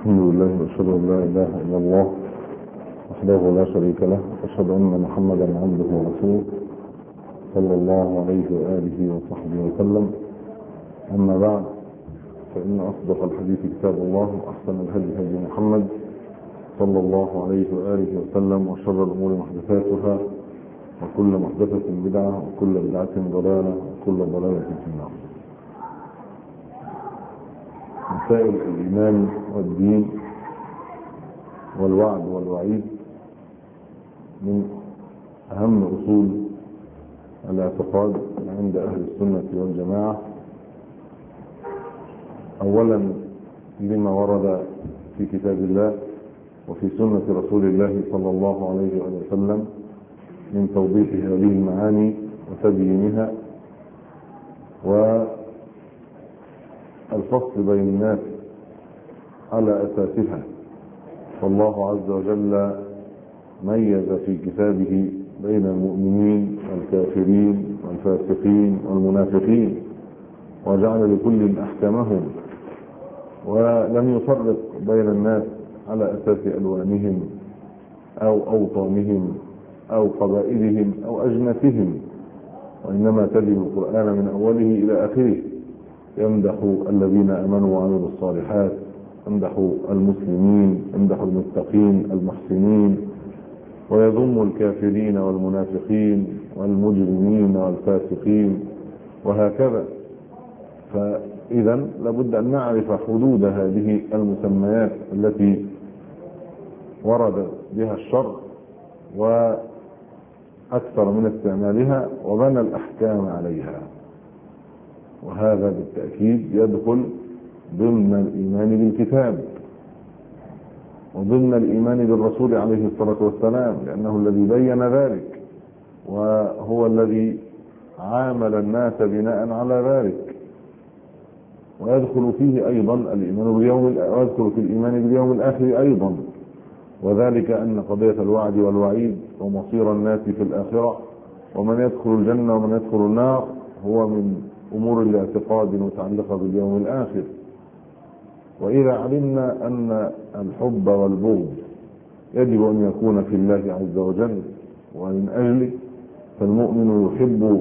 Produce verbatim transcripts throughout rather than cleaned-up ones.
الحمد لله وأشهد أن لا إله إلا الله وحده لا شريك له، وأشهد أن محمدا عبده ورسوله صلى الله عليه وآله وصحبه وسلم. أما بعد، فإن أصدق الحديث كتاب الله، وأحسن الهدي هدي محمد صلى الله عليه وآله وسلم، وشر الأمور محدثاتها، وكل محدثة بدعة، وكل بدعة ضلالة، وكل ضلالة في النار. مسائل الإيمان والدين والوعد والوعيد من أهم أصول الاعتقاد عند أهل السنة والجماعة. أولا لما ورد في كتاب الله وفي سنة رسول الله صلى الله عليه وسلم من توضيح هذه المعاني وتبيينها، والفصل بين الناس على أساسها. فالله عز وجل ميز في كتابه بين المؤمنين والكافرين والفاسقين والمنافقين، وجعل لكل أحكامهم، ولم يفرق بين الناس على أساس ألوانهم أو أوطانهم أو قبائلهم أو أجناسهم، وإنما تجد القرآن من أوله إلى آخره يمدح الذين آمنوا وعملوا الصالحات، يمدح المسلمين، يمدح المتقين المحسنين، ويذم الكافرين والمنافقين والمجرمين والفاسقين، وهكذا. فإذا لابد أن نعرف حدود هذه المسميات التي ورد بها الشرع وأكثر من استعمالها، وبنى الأحكام عليها. وهذا بالتأكيد يدخل ضمن الإيمان بالكتاب وضمن الإيمان بالرسول عليه الصلاة والسلام، لأنه الذي بين ذلك، وهو الذي عامل الناس بناء على ذلك. ويدخل فيه أيضا الإيمان باليوم ويدخل في الإيمان باليوم الآخر أيضا، وذلك أن قضية الوعد والوعيد ومصير الناس في الآخرة ومن يدخل الجنة ومن يدخل النار هو من أمور الاعتقاد المتعلقة باليوم الآخر. وإذا علمنا أن الحب والبغض يجب أن يكون في الله عز وجل ومن أجله، فالمؤمن يحب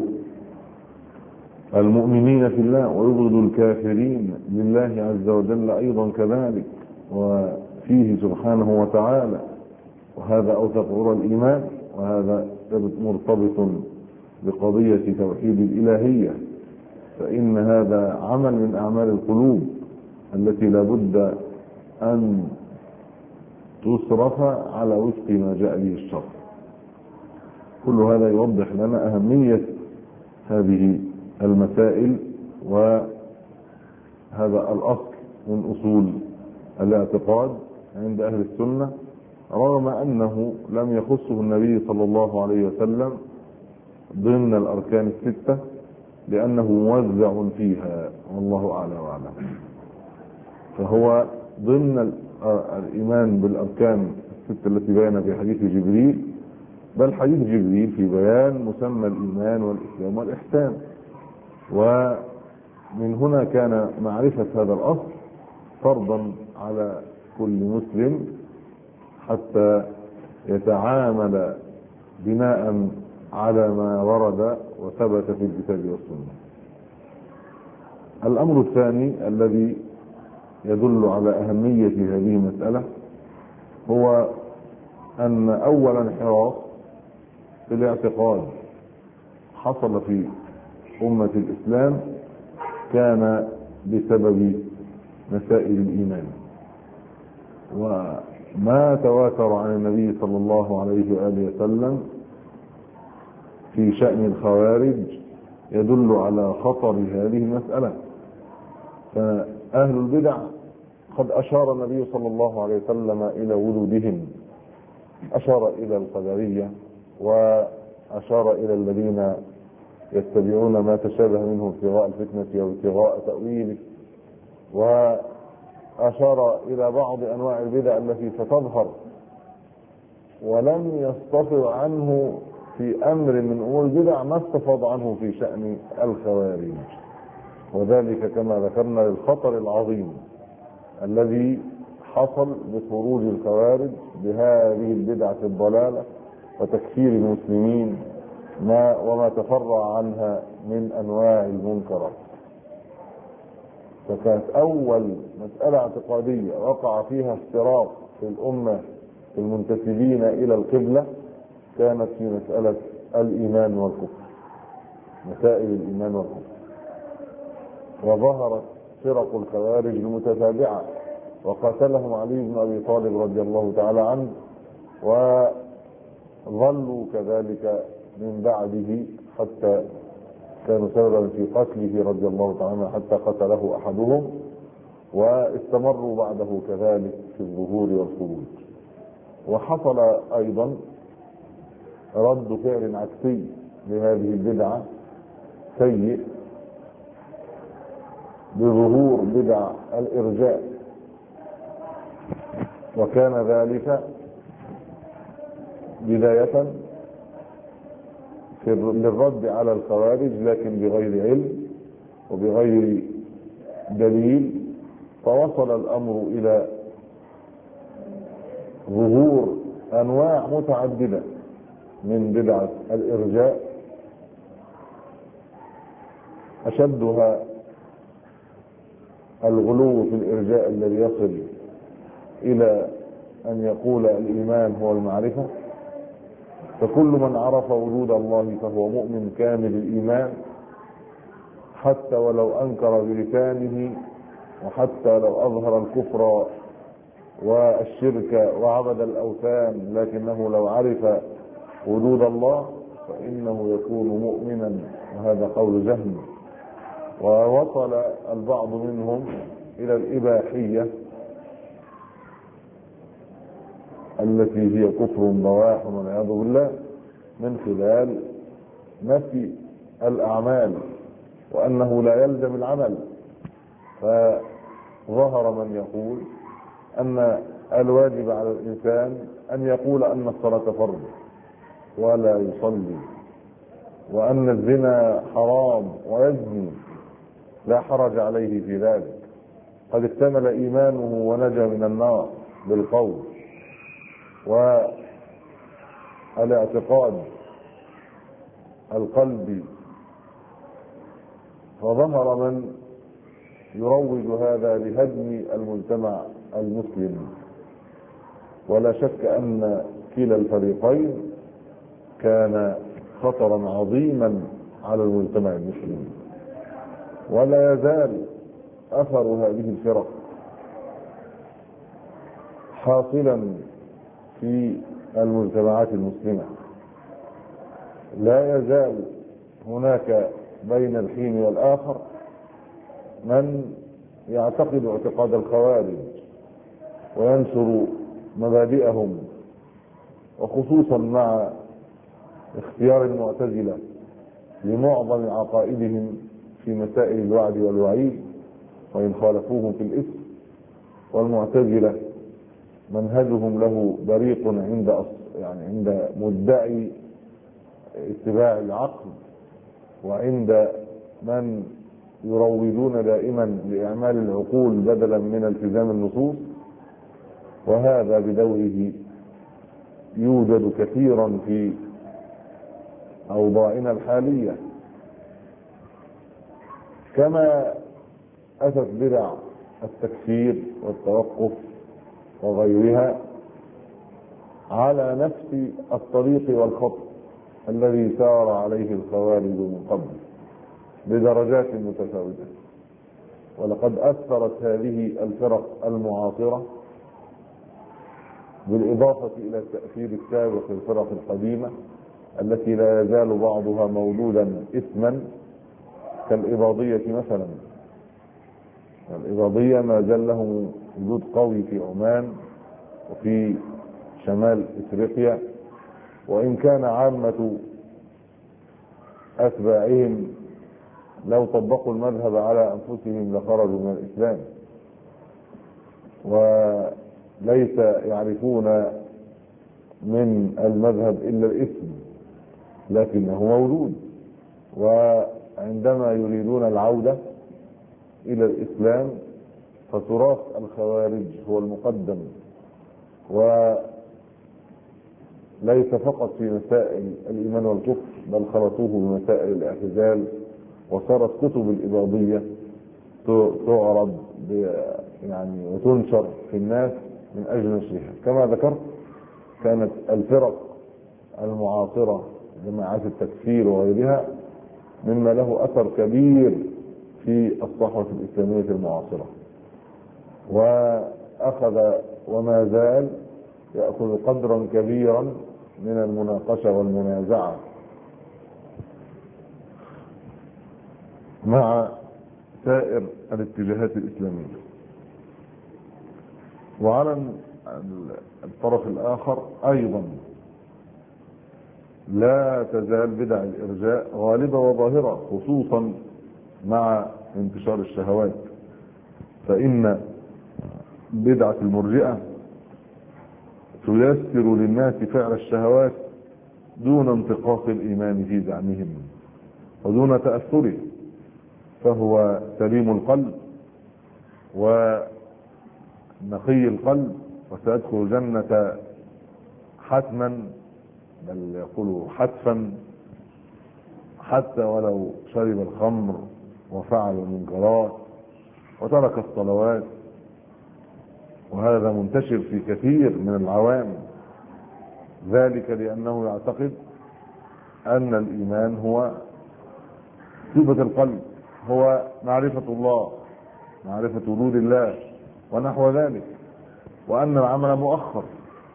المؤمنين في الله ويبغض الكافرين لله عز وجل أيضا كذلك، وفيه سبحانه وتعالى. وهذا أوثق عرى الإيمان، وهذا مرتبط بقضية توحيد الإلهية، فإن هذا عمل من أعمال القلوب التي لابد أن تصرف على وفق ما جاء به الشرع. كل هذا يوضح لنا أهمية هذه المسائل، وهذا الأصل من أصول الاعتقاد عند أهل السنة، رغم أنه لم يخصه النبي صلى الله عليه وسلم ضمن الأركان الستة، لأنه موزع فيها، والله أعلى وأعلم. فهو ضمن الإيمان بالأركان الستة التي بيان في حديث جبريل، بل حديث جبريل في بيان مسمى الإيمان والإسلام والإحسان. ومن هنا كان معرفة هذا الأصل فرضا على كل مسلم حتى يتعامل بناء على ما ورد وثبت في الكتاب والسنة. الأمر الثاني الذي يدل على أهمية هذه المسألة هو أن أول انحراف في الاعتقاد حصل في أمة الإسلام كان بسبب مسائل الإيمان، وما تواتر عن النبي صلى الله عليه وآله وسلم في شأن الخوارج يدل على خطر هذه المسألة. فأهل البدع قد أشار النبي صلى الله عليه وسلم إلى وجودهم، أشار إلى القدرية، وأشار إلى الذين يتبعون ما تشابه منه ابتغاء الفتنة وابتغاء تأويله، وأشار إلى بعض أنواع البدع التي ستظهر، ولم يستفض عنه في أمر من أمور البدع ما استفاض عنه في شأن الخوارج، وذلك كما ذكرنا للخطر العظيم الذي حصل بخروج الخوارج بهذه البدعة الضلالة وتكفير المسلمين ما وما تفرع عنها من أنواع المنكرات. فكانت أول مسألة اعتقادية وقع فيها افتراق في الأمة المنتسبين إلى القبلة كانت في مسألة الإيمان والكفر، مسائل الإيمان والكفر. وظهرت فرق الخوارج المتتابعة وقاتلهم علي بن أبي طالب رضي الله تعالى عنه، وظلوا كذلك من بعده حتى كانوا سببا في قتله رضي الله تعالى عنه حتى قتله أحدهم، واستمروا بعده كذلك في الظهور والخروج. وحصل أيضا رد فعل عكسي لهذه البدعة سيء بظهور بدع الإرجاء، وكان ذلك بداية للرد على الخوارج لكن بغير علم وبغير دليل، فوصل الأمر إلى ظهور أنواع متعددة من بدعة الإرجاء، أشدها الغلو في الإرجاء الذي يصل إلى أن يقول الإيمان هو المعرفة، فكل من عرف وجود الله فهو مؤمن كامل الإيمان حتى ولو أنكر بلسانه، وحتى لو أظهر الكفر والشرك وعبد الأوثان، لكنه لو عرف وجود الله فإنه يكون مؤمنا، وهذا قول جهم. ووصل البعض منهم إلى الإباحية التي هي كفر بواح والعياذ بالله من خلال نفي الأعمال وأنه لا يلزم العمل. فظهر من يقول أن الواجب على الإنسان أن يقول أن الصلاة فرض ولا يصلي، وأن الزنا حرام ويزني لا حرج عليه في ذلك، قد اكتمل إيمانه ونجا من النار بالقول والاعتقاد القلبي. فظهر من يروج هذا لهدم المجتمع المسلم، ولا شك أن كلا الفريقين كان خطرا عظيما على المجتمع المسلم، ولا يزال أثر هذه الفرق حاصلا في المجتمعات المسلمة. لا يزال هناك بين الحين والآخر من يعتقد اعتقاد الخوارج وينشر مبادئهم، وخصوصا مع اختيار المعتزلة لمعظم عقائدهم في مسائل الوعد والوعيد وإن خالفوهم في الإثم. والمعتزلة منهجهم له بريق عند يعني عند مدعي اتباع العقل، وعند من يروجون دائما لإعمال العقول بدلا من التزام النصوص، وهذا بدوره يوجد كثيرا في أوضاعنا الحالية. كما أتت بدع التكفير والتوقف وغيرها على نفس الطريق والخط الذي سار عليه الخوارج من قبل بدرجات متفاوتة. ولقد أثرت هذه الفرق المعاصرة بالإضافة إلى التأثير السابق في الفرق القديمة التي لا يزال بعضها موجودا إثما، كالإباضية مثلا. الإباضية ما زال لهم وجود قوي في عمان وفي شمال إفريقيا، وإن كان عامة أتباعهم لو طبقوا المذهب على أنفسهم لخرجوا من الإسلام، وليس يعرفون من المذهب إلا الاسم لكنه موجود. وعندما يريدون العودة إلى الإسلام فتراث الخوارج هو المقدم، وليس فقط في مسائل الإيمان والكفر، بل خلطوه بمسائل الاعتزال، وصارت كتب الإباضية تعرض يعني وتنشر في الناس من أجل نشرها. كما ذكرت كانت الفرق المعاصرة جماعات التكفير وغيرها مما له أثر كبير في الصحوة الإسلامية المعاصرة، وأخذ وما زال يأخذ قدرا كبيرا من المناقشة والمنازعة مع سائر الاتجاهات الإسلامية. وعلى الطرف الآخر أيضا لا تزال بدع الإرجاء غالبة وظاهرة، خصوصا مع انتشار الشهوات، فإن بدعة المرجئة تيسر للناس فعل الشهوات دون انتقاص الإيمان في زعمهم ودون تأثره، فهو سليم القلب ونقي القلب وسيدخل الجنة حتما، بل يقول حتفا، حتى ولو شرب الخمر وفعل المنكرات وترك الصلوات. وهذا منتشر في كثير من العوام، ذلك لأنه يعتقد أن الإيمان هو صفة القلب، هو معرفة الله، معرفة وجود الله ونحو ذلك، وأن العمل مؤخر.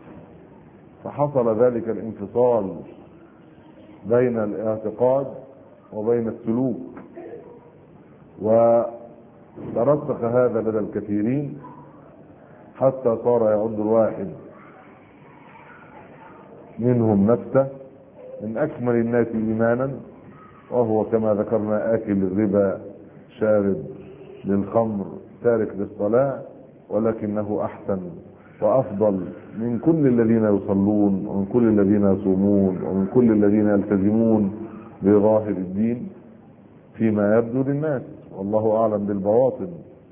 فحصل ذلك الانفصال بين الاعتقاد وبين السلوك، وترسخ هذا لدى الكثيرين حتى صار يعد الواحد منهم نفسه من أكمل الناس إيمانا، وهو كما ذكرنا آكل الربا، شارب للخمر، تارك للصلاة، ولكنه أحسن وأفضل من كل الذين يصلون ومن كل الذين يصومون ومن كل الذين يلتزمون بظاهر الدين فيما يبدو للناس، والله أعلم بالبواطن.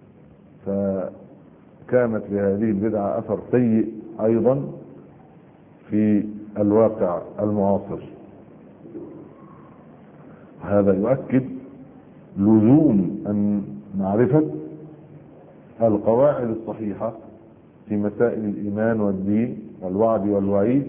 فكانت لهذه البدعة أثر سيء أيضا في الواقع المعاصر. هذا يؤكد لزوم أن معرفة القواعد الصحيحة في مسائل الإيمان والدين والوعد والوعيد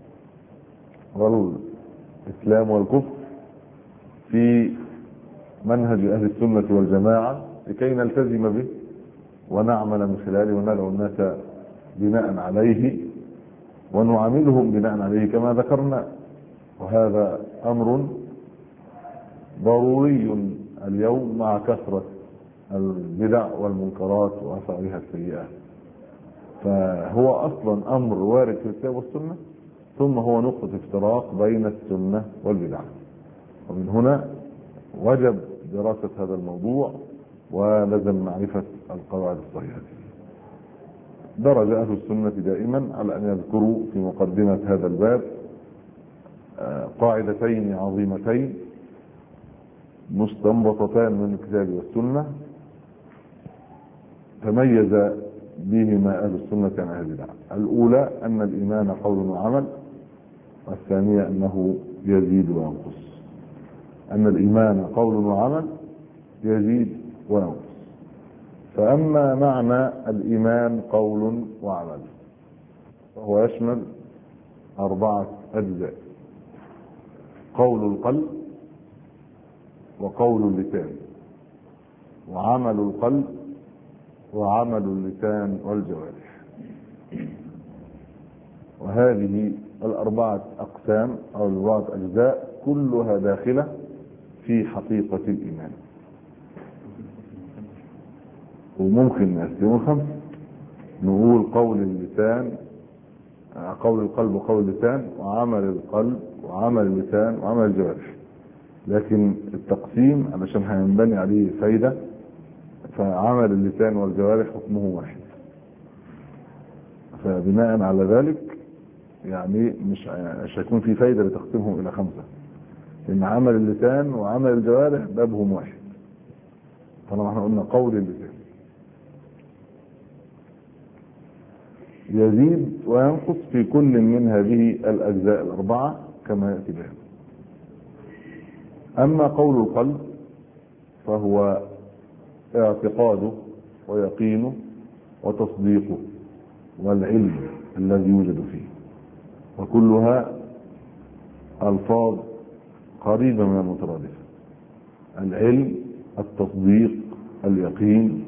والإسلام والكفر في منهج أهل السنة والجماعة، لكي نلتزم به ونعمل من خلاله وندعو الناس بناء عليه ونعاملهم بناء عليه كما ذكرنا. وهذا أمر ضروري اليوم مع كثرة البدع والمنكرات وأثارها السيئة. فهو أصلا أمر وارد في الكتاب والسنة، ثم هو نقطة افتراق بين السنة والبدع، ومن هنا وجب دراسة هذا الموضوع ولازم معرفة القواعد الصحيحة. درج أهل السنة دائما على أن يذكروا في مقدمة هذا الباب قاعدتين عظيمتين مستنبطتان من الكتاب والسنة تميز بهما أهل السنة عن أهل البدع. الأولى أن الإيمان قول وعمل، والثانية أنه يزيد وينقص. أن الإيمان قول وعمل يزيد وينقص. فأما معنى الإيمان قول وعمل فهو يشمل أربعة أجزاء: قول القلب، وقول اللسان، وعمل القلب، وعمل اللسان والجوارح. وهذه الأربعة أقسام أو الأربعة أجزاء كلها داخلة في حقيقة الإيمان. وممكن نقسمه خمسة، نقول قول اللسان، قول القلب وقول اللسان وعمل القلب وعمل اللسان وعمل الجوارح. لكن التقسيم علشان هينبني عليه فايدة، فعمل اللسان والجوارح حكمه واحد. فبناء على ذلك يعني مش مش هيكون في فايدة لتقسيمهم إلى خمسة، لأن عمل اللسان وعمل الجوارح بابهم واحد طالما احنا قلنا قول اللسان. يزيد وينقص في كل من هذه الأجزاء الأربعة كما يأتي بها. أما قول القلب فهو اعتقاده ويقينه وتصديقه والعلم الذي يوجد فيه، وكلها ألفاظ قريبة من المترادفة: العلم، التصديق، اليقين،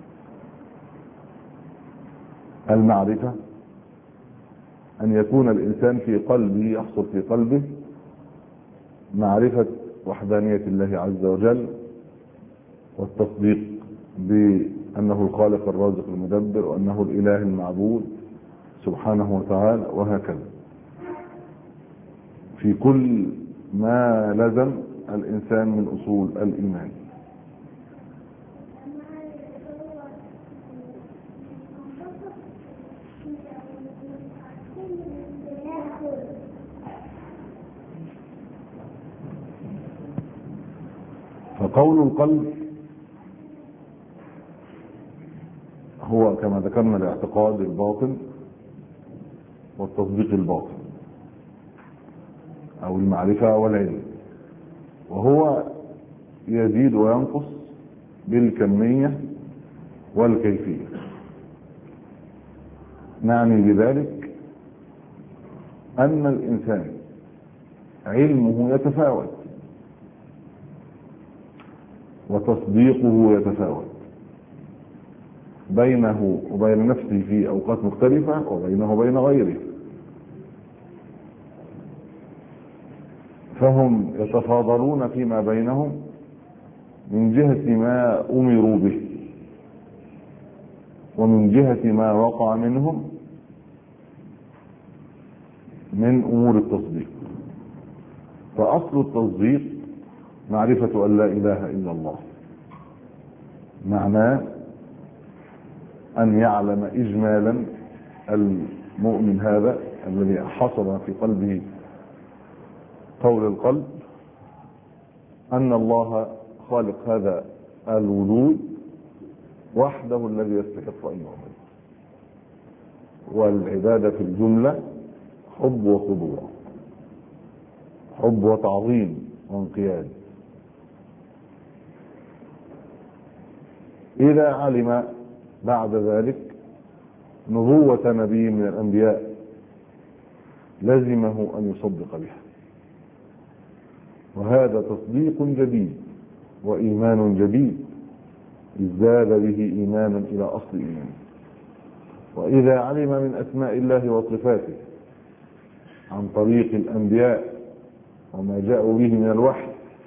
المعرفة، أن يكون الإنسان في قلبه يحصل في قلبه معرفة وحدانية الله عز وجل، والتصديق بأنه الخالق الرازق المدبر وأنه الإله المعبود سبحانه وتعالى، وهكذا في كل ما لزم الإنسان من أصول الإيمان. فقول القلب هو كما ذكرنا الاعتقاد الباطن والتصديق الباطن أو المعرفة والعلم، وهو يزيد وينقص بالكمية والكيفية. نعني بذلك أن الإنسان علمه يتفاوت وتصديقه يتفاوت بينه وبين نفسه في أوقات مختلفة وبينه وبين غيره، فهم يتفاضلون فيما بينهم من جهة ما أمروا به ومن جهة ما وقع منهم من أمور التصديق. فأصل التصديق معرفة أن لا إله إلا الله، معناه أن يعلم إجمالا المؤمن هذا الذي حصل في قلبه قول القلب أن الله خالق هذا الوجود وحده الذي يستحق أن يعبد، والعبادة في الجملة حب وخضوع، حب وتعظيم وانقياد. إذا علم بعد ذلك نبوة نبي من الأنبياء لزمه أن يصدق بها، وهذا تصديق جديد وإيمان جديد ازداد به إيمانا إلى أصل إيمانه. وإذا علم من أسماء الله وصفاته عن طريق الأنبياء وما جاءوا به من الوحي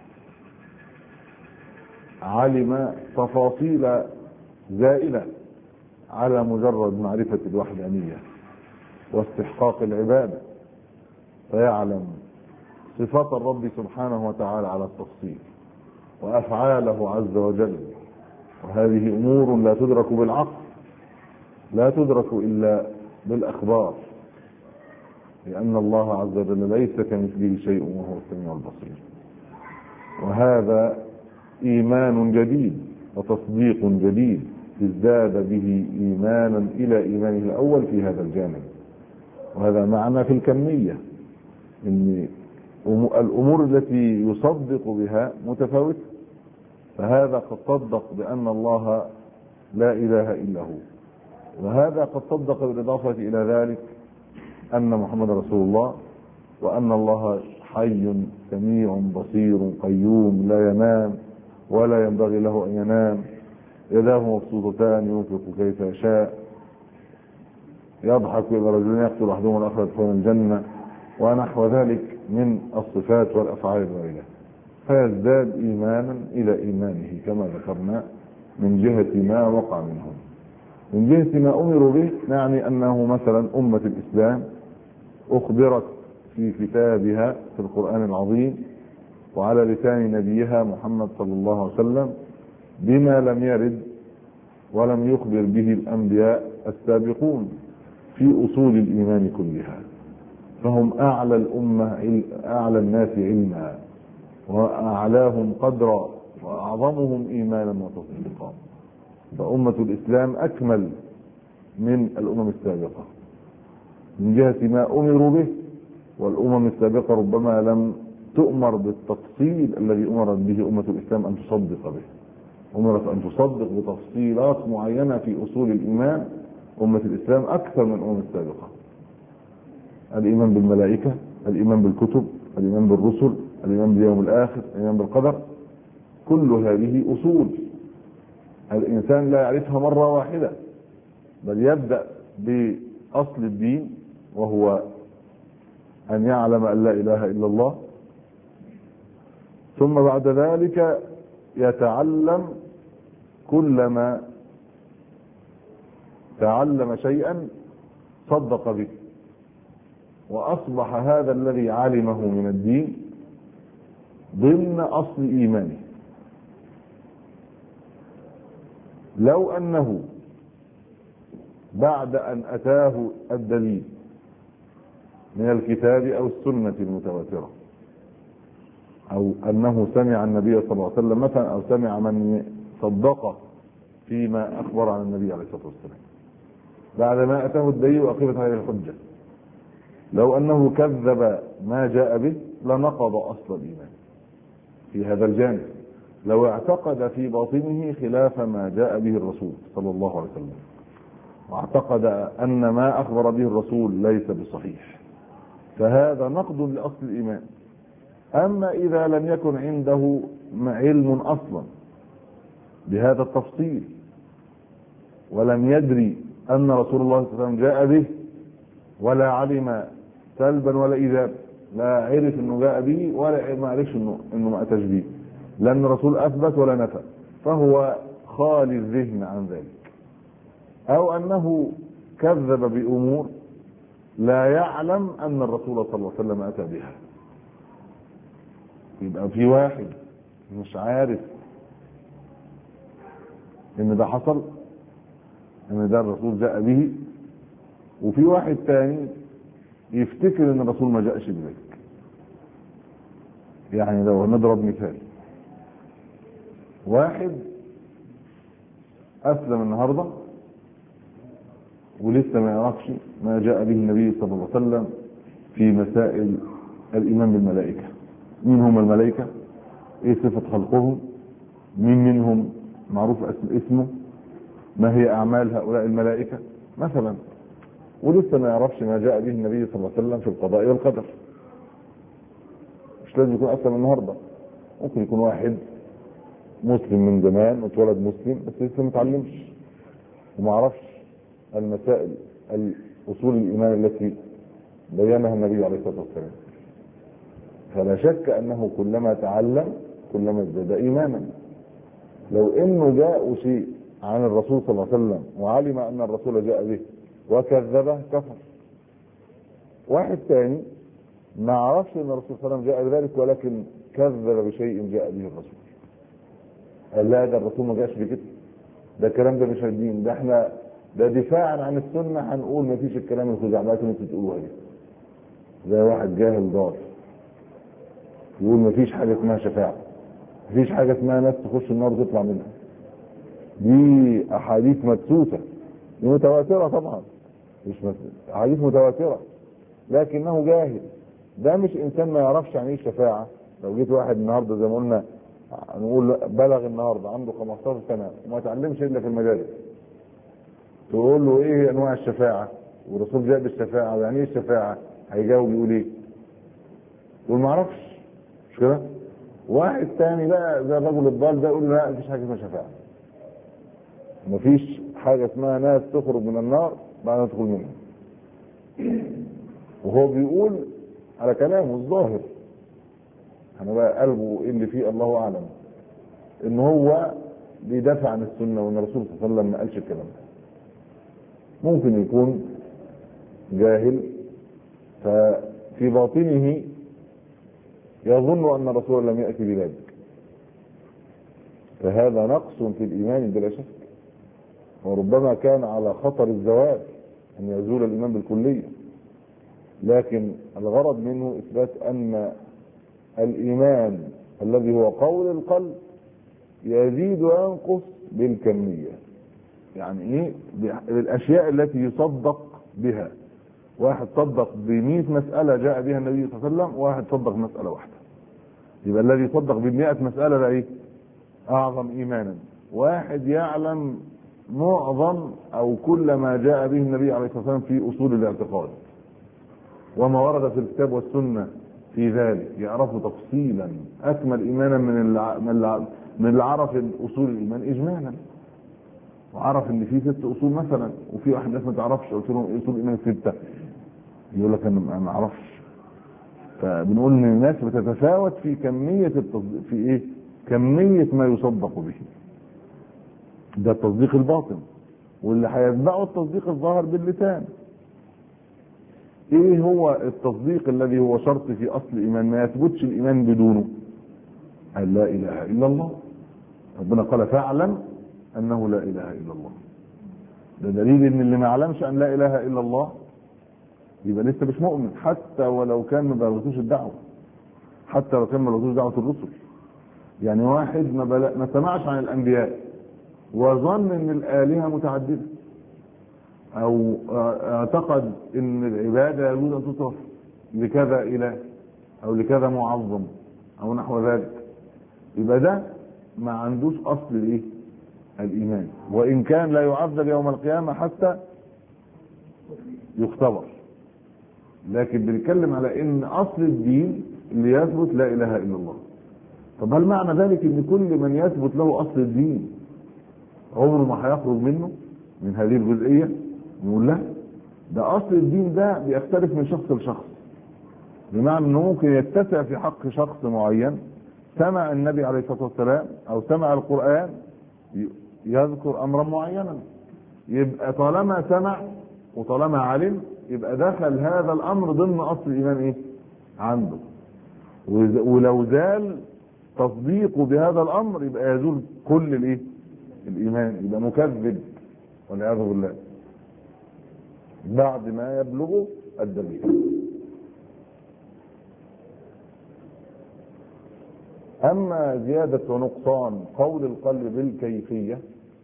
علم تفاصيل زائلة على مجرد معرفة الوحدانية واستحقاق العبادة، فيعلم صفات الرب سبحانه وتعالى على التفصيل وأفعاله عز وجل، وهذه أمور لا تدرك بالعقل، لا تدرك إلا بالأخبار، لأن الله عز وجل ليس كمثله شيء وهو السميع البصير. وهذا إيمان جديد وتصديق جديد ازداد به إيمانا إلى إيمانه الأول في هذا الجانب. وهذا معنى في الكمية، إن الأمور التي يصدق بها متفاوتة، فهذا قد صدق بأن الله لا إله إلا هو، وهذا قد صدق بالإضافة إلى ذلك أن محمد رسول الله، وأن الله حي سميع بصير قيوم لا ينام ولا ينبغي له أن ينام، يداه مبسوطتان ينفق كيف يشاء، يضحك إذا رجلين يقتل أحدهم الآخر يدخلون الجنة، ونحو ذلك من الصفات والأفعال الوارده، فيزداد إيمانا إلى إيمانه كما ذكرنا من جهة ما وقع منهم. من جهة ما أمروا به نعني أنه مثلا أمة الإسلام أخبرت في كتابها في القرآن العظيم وعلى لسان نبيها محمد صلى الله عليه وسلم بما لم يرد ولم يخبر به الأنبياء السابقون في أصول الإيمان كلها، فهم أعلى الأمة، أعلى الناس علما وأعلاهم قدرا وأعظمهم إيمانا وتصديقا. فأمة الإسلام أكمل من الأمم السابقة، من جهة ما أمروا به، والأمم السابقة ربما لم تؤمر بالتفصيل الذي أمرت به أمة الإسلام أن تصدق به. أمرت أن تصدق بتفصيلات معينة في أصول الإيمان أمة الإسلام أكثر من الأمم السابقة. الإيمان بالملائكة، الإيمان بالكتب، الإيمان بالرسل، الإيمان باليوم الآخر، الإيمان بالقدر، كل هذه أصول الإنسان لا يعرفها مرة واحدة، بل يبدأ بأصل الدين وهو أن يعلم أن لا إله إلا الله، ثم بعد ذلك يتعلم، كلما تعلم شيئا صدق به، وأصبح هذا الذي علمه من الدين ضمن أصل إيمانه. لو أنه بعد أن أتاه الدليل من الكتاب أو السنة المتواترة، أو أنه سمع النبي صلى الله عليه وسلم مثلا، أو سمع من صدقه فيما أخبر عن النبي عليه الصلاة والسلام، بعد ما أتاه الدليل وأقيمت عليه الحجة، لو أنه كذب ما جاء به لنقض أصل الإيمان في هذا الجانب، لو اعتقد في باطنه خلاف ما جاء به الرسول صلى الله عليه وسلم، واعتقد أن ما أخبر به الرسول ليس بصحيح، فهذا نقض لأصل الإيمان. أما إذا لم يكن عنده علم أصلا بهذا التفصيل، ولم يدري أن رسول الله صلى الله عليه وسلم جاء به، ولا علم سلبا ولا إيجابا، لا عرف أنه جاء به ولا ما عرفش أنه, إنه ما أتاش به، لأن الرسول أثبت ولا نفى، فهو خالي الذهن عن ذلك. أو أنه كذب بأمور لا يعلم أن الرسول صلى الله عليه وسلم أتى بها. يبقى في واحد مش عارف ان ده حصل، ان ده الرسول جاء به، وفي واحد تاني يفتكر ان الرسول ما جاءش بذلك. يعني لو نضرب مثال، واحد اسلم النهارده ولسه ما يعرفش ما جاء به النبي صلى الله عليه وسلم في مسائل الايمان بالملائكه. مين هم الملائكه؟ ايه صفه خلقهم؟ مين منهم معروف اسمه؟ ما هي اعمال هؤلاء الملائكه مثلا؟ ولسه ما يعرفش ما جاء به النبي صلى الله عليه وسلم في القضاء والقدر. مش لازم يكون اسلم النهارده، ممكن يكون واحد مسلم من زمان واتولد مسلم بس لسه ما اتعلمش وما عرفش المسائل اصول الايمان التي بينها النبي عليه الصلاه والسلام. فلا شك انه كلما تعلم كلما ازداد ايمانا. لو انه جاء شيء عن الرسول صلى الله عليه وسلم وعلم ان الرسول جاء به وكذبه كفر. واحد ثاني ما عرفش ان الرسول صلى الله عليه وسلم جاء بذلك ولكن كذب بشيء جاء به الرسول، قال لا ده الرسول ما جاش بكده، ده الكلام ده مش الدين، ده احنا ده دفاعا عن السنه هنقول ما فيش الكلام الخزعبلات اللي انتوا بتقولوها دي. زي واحد جاهل ضال يقول ما فيش حاجه اسمها شفاعه، ما فيش حاجه اسمها ناس تخش النار وتطلع منها. دي احاديث مبثوثه متواتره طبعا، مش احاديث متواتره لكنه جاهل. ده مش انسان ما يعرفش يعني ايه الشفاعه. لو جيت واحد النهارده زي ما قلنا نقول بلغ النهارده عنده خمستاشر سنه وما اتعلمش الا في المدارس، تقول له ايه انواع الشفاعه والرسول جاء بالشفاعه ويعني ايه الشفاعه، هيجاوب يقول ايه؟ يقول ما اعرفش. مش كده؟ واحد تاني بقى زي الرجل الضال ده يقول له لا مفيش حاجه اسمها شفاعه، مفيش حاجه اسمها ناس تخرج من النار بعد ما تدخل منها. وهو بيقول على كلامه الظاهر، انا بقى قلبه ايه اللي فيه الله اعلم، ان هو بيدافع عن السنه وان الرسول صلى الله عليه وسلم ما قالش الكلام ده. ممكن يكون جاهل ففي باطنه يظن ان الرسول لم ياتي بذلك، فهذا نقص في الايمان بلا شك، وربما كان على خطر الزوال ان يزول الايمان بالكليه. لكن الغرض منه اثبات ان الايمان الذي هو قول القلب يزيد وينقص بالكميه. يعني ايه؟ بالاشياء التي يصدق بها، واحد صدق بمئة مسألة جاء بها النبي صلى الله عليه وسلم، وواحد صدق مسألة واحدة. يبقى الذي صدق بمئة مسألة ده ايه؟ اعظم ايمانا. واحد يعلم معظم او كل ما جاء به النبي عليه الصلاة والسلام في اصول الاعتقاد وما ورد في الكتاب والسنة في ذلك، يعرفوا تفصيلا اكمل ايمانا من الع... من الع... من اللي عرف اصول الايمان اجمالا، وعرف ان في ست اصول مثلا، وفي واحد ناس ما تعرفش، قلت لهم ايه اصول الايمان سته، يقول لك انا ما اعرفش. فبنقول ان الناس بتتفاوت في كميه التصديق، في ايه؟ كميه ما يصدق به. ده التصديق الباطن، واللي هيتبعه التصديق الظاهر باللسان. ايه هو التصديق الذي هو شرط في اصل الايمان ما يثبتش الايمان بدونه؟ قال لا اله الا الله. ربنا قال فاعلم انه لا اله الا الله. ده دليل ان اللي ما يعلمش ان لا اله الا الله يبقى لسه مش مؤمن، حتى ولو كان ما بلغتوش الدعوه، حتى لو كان ما بلغتوش دعوه الرسل. يعني واحد ما, بل... ما سمعش عن الانبياء وظن ان الالهه متعدده، او اعتقد ان العباده يجوز ان تصرف لكذا اله او لكذا معظم او نحو ذلك، يبقى ده ما عندوش اصل الايه؟ الايمان، وان كان لا يعذب يوم القيامه حتى يختبر. لكن بنتكلم على ان اصل الدين اللي يثبت لا اله الا الله. طب هل معنى ذلك ان كل من يثبت له اصل الدين عمره ما هيخرج منه من هذه الجزئيه؟ نقول لا، ده اصل الدين ده بيختلف من شخص لشخص، بمعنى انه ممكن يتسع في حق شخص معين سمع النبي عليه الصلاه والسلام او سمع القران يذكر امرا معينا، يبقى طالما سمع وطالما علم يبقى دخل هذا الامر ضمن اصل الايمان ايه عنده. ولو زال تصديقه بهذا الامر يبقى يزول كل الايه الايمان، يبقى مكذب والعياذ بالله بعد ما يبلغ الدليل. اما زيادة ونقصان قول القلب بالكيفية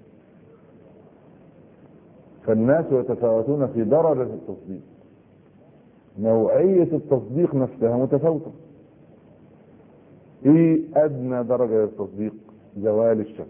فالناس يتفاوتون في درجة التصديق، نوعية التصديق نفسها متفاوتة. ايه ادنى درجة للتصديق؟ زوال الشك،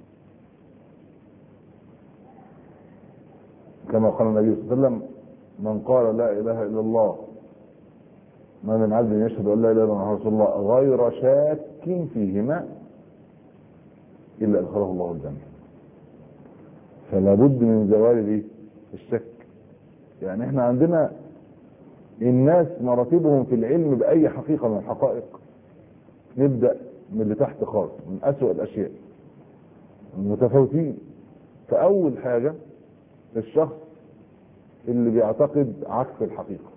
كما قال النبي صلى الله عليه وسلم من قال لا اله الا الله ما من عبد يشهد ان لا اله الا الله رسول الله غير شاك فيهما الا ادخله الله الجنه. فلا بد من زوال الشك. يعني احنا عندنا الناس مراتبهم في العلم باي حقيقه من الحقائق، نبدا من اللي تحت خالص، من اسوأ الاشياء، متفاوتين. فاول حاجه الشخص اللي بيعتقد عكس الحقيقه،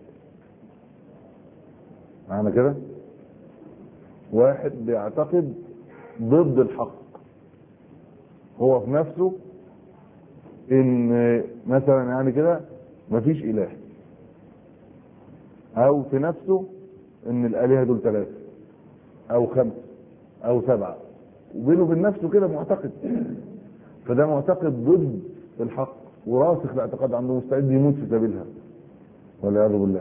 معنى كده واحد بيعتقد ضد الحق، هو في نفسه ان مثلا يعني كده مفيش اله، او في نفسه ان الالهه دول ثلاثه او خمسه او سبعه، وبينه وبين نفسه كده معتقد. فده معتقد ضد الحق وراسخ الاعتقاد عنده، مستعد يموت في سبيلها والعياذ بالله.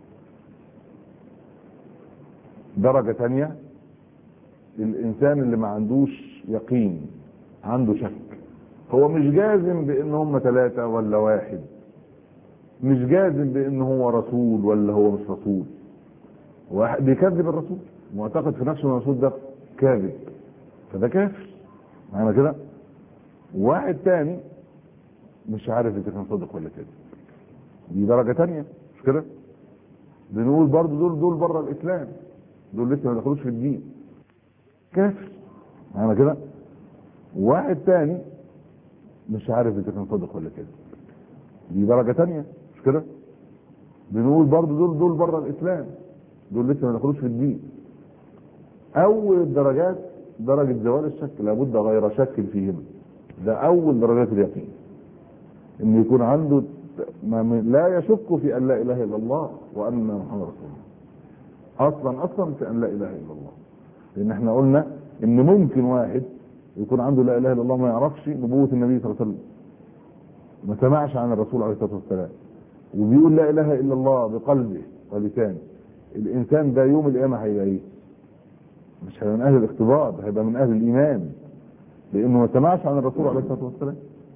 درجة ثانية الانسان اللي ما عندوش يقين، عنده شك، هو مش جازم بان هم ثلاثة ولا واحد، مش جازم بان هو رسول ولا هو مش رسول، واحد بيكذب الرسول، معتقد في نفسه ان الرسول ده كاذب، فده كافر، معنى كده. واحد تاني مش عارف اذا كان صادق ولا كاذب، دي درجة تانية، مش كده؟ بنقول برضو دول دول بره الاسلام، دول لسه ما دخلوش في الدين، كافر، معنى كده. واحد تاني مش عارف اذا كان صادق ولا كاذب، دي درجة تانية، مش كده؟ بنقول برضو دول دول بره الاسلام، دول لسه ما دخلوش في الدين. اول الدرجات درجة زوال الشك، لابد غير شك فيهم، ده اول درجات اليقين، انه يكون عنده لا يشك في ان لا اله الا الله وان محمد رسول الله، اصلا اصلا في ان لا اله الا الله. لان احنا قلنا ان ممكن واحد يكون عنده لا اله الا الله ما يعرفش نبوة النبي صلى الله عليه وسلم، ما سمعش عن الرسول عليه الصلاه والسلام، وبيقول لا اله الا الله بقلبه ولسانه، الانسان ده يوم القيامه هيبقى ايه؟ مش هيبقى من اهل الاختبار، هيبقى من اهل الايمان، لانه ما سمعش عن الرسول عليه الصلاه والسلام،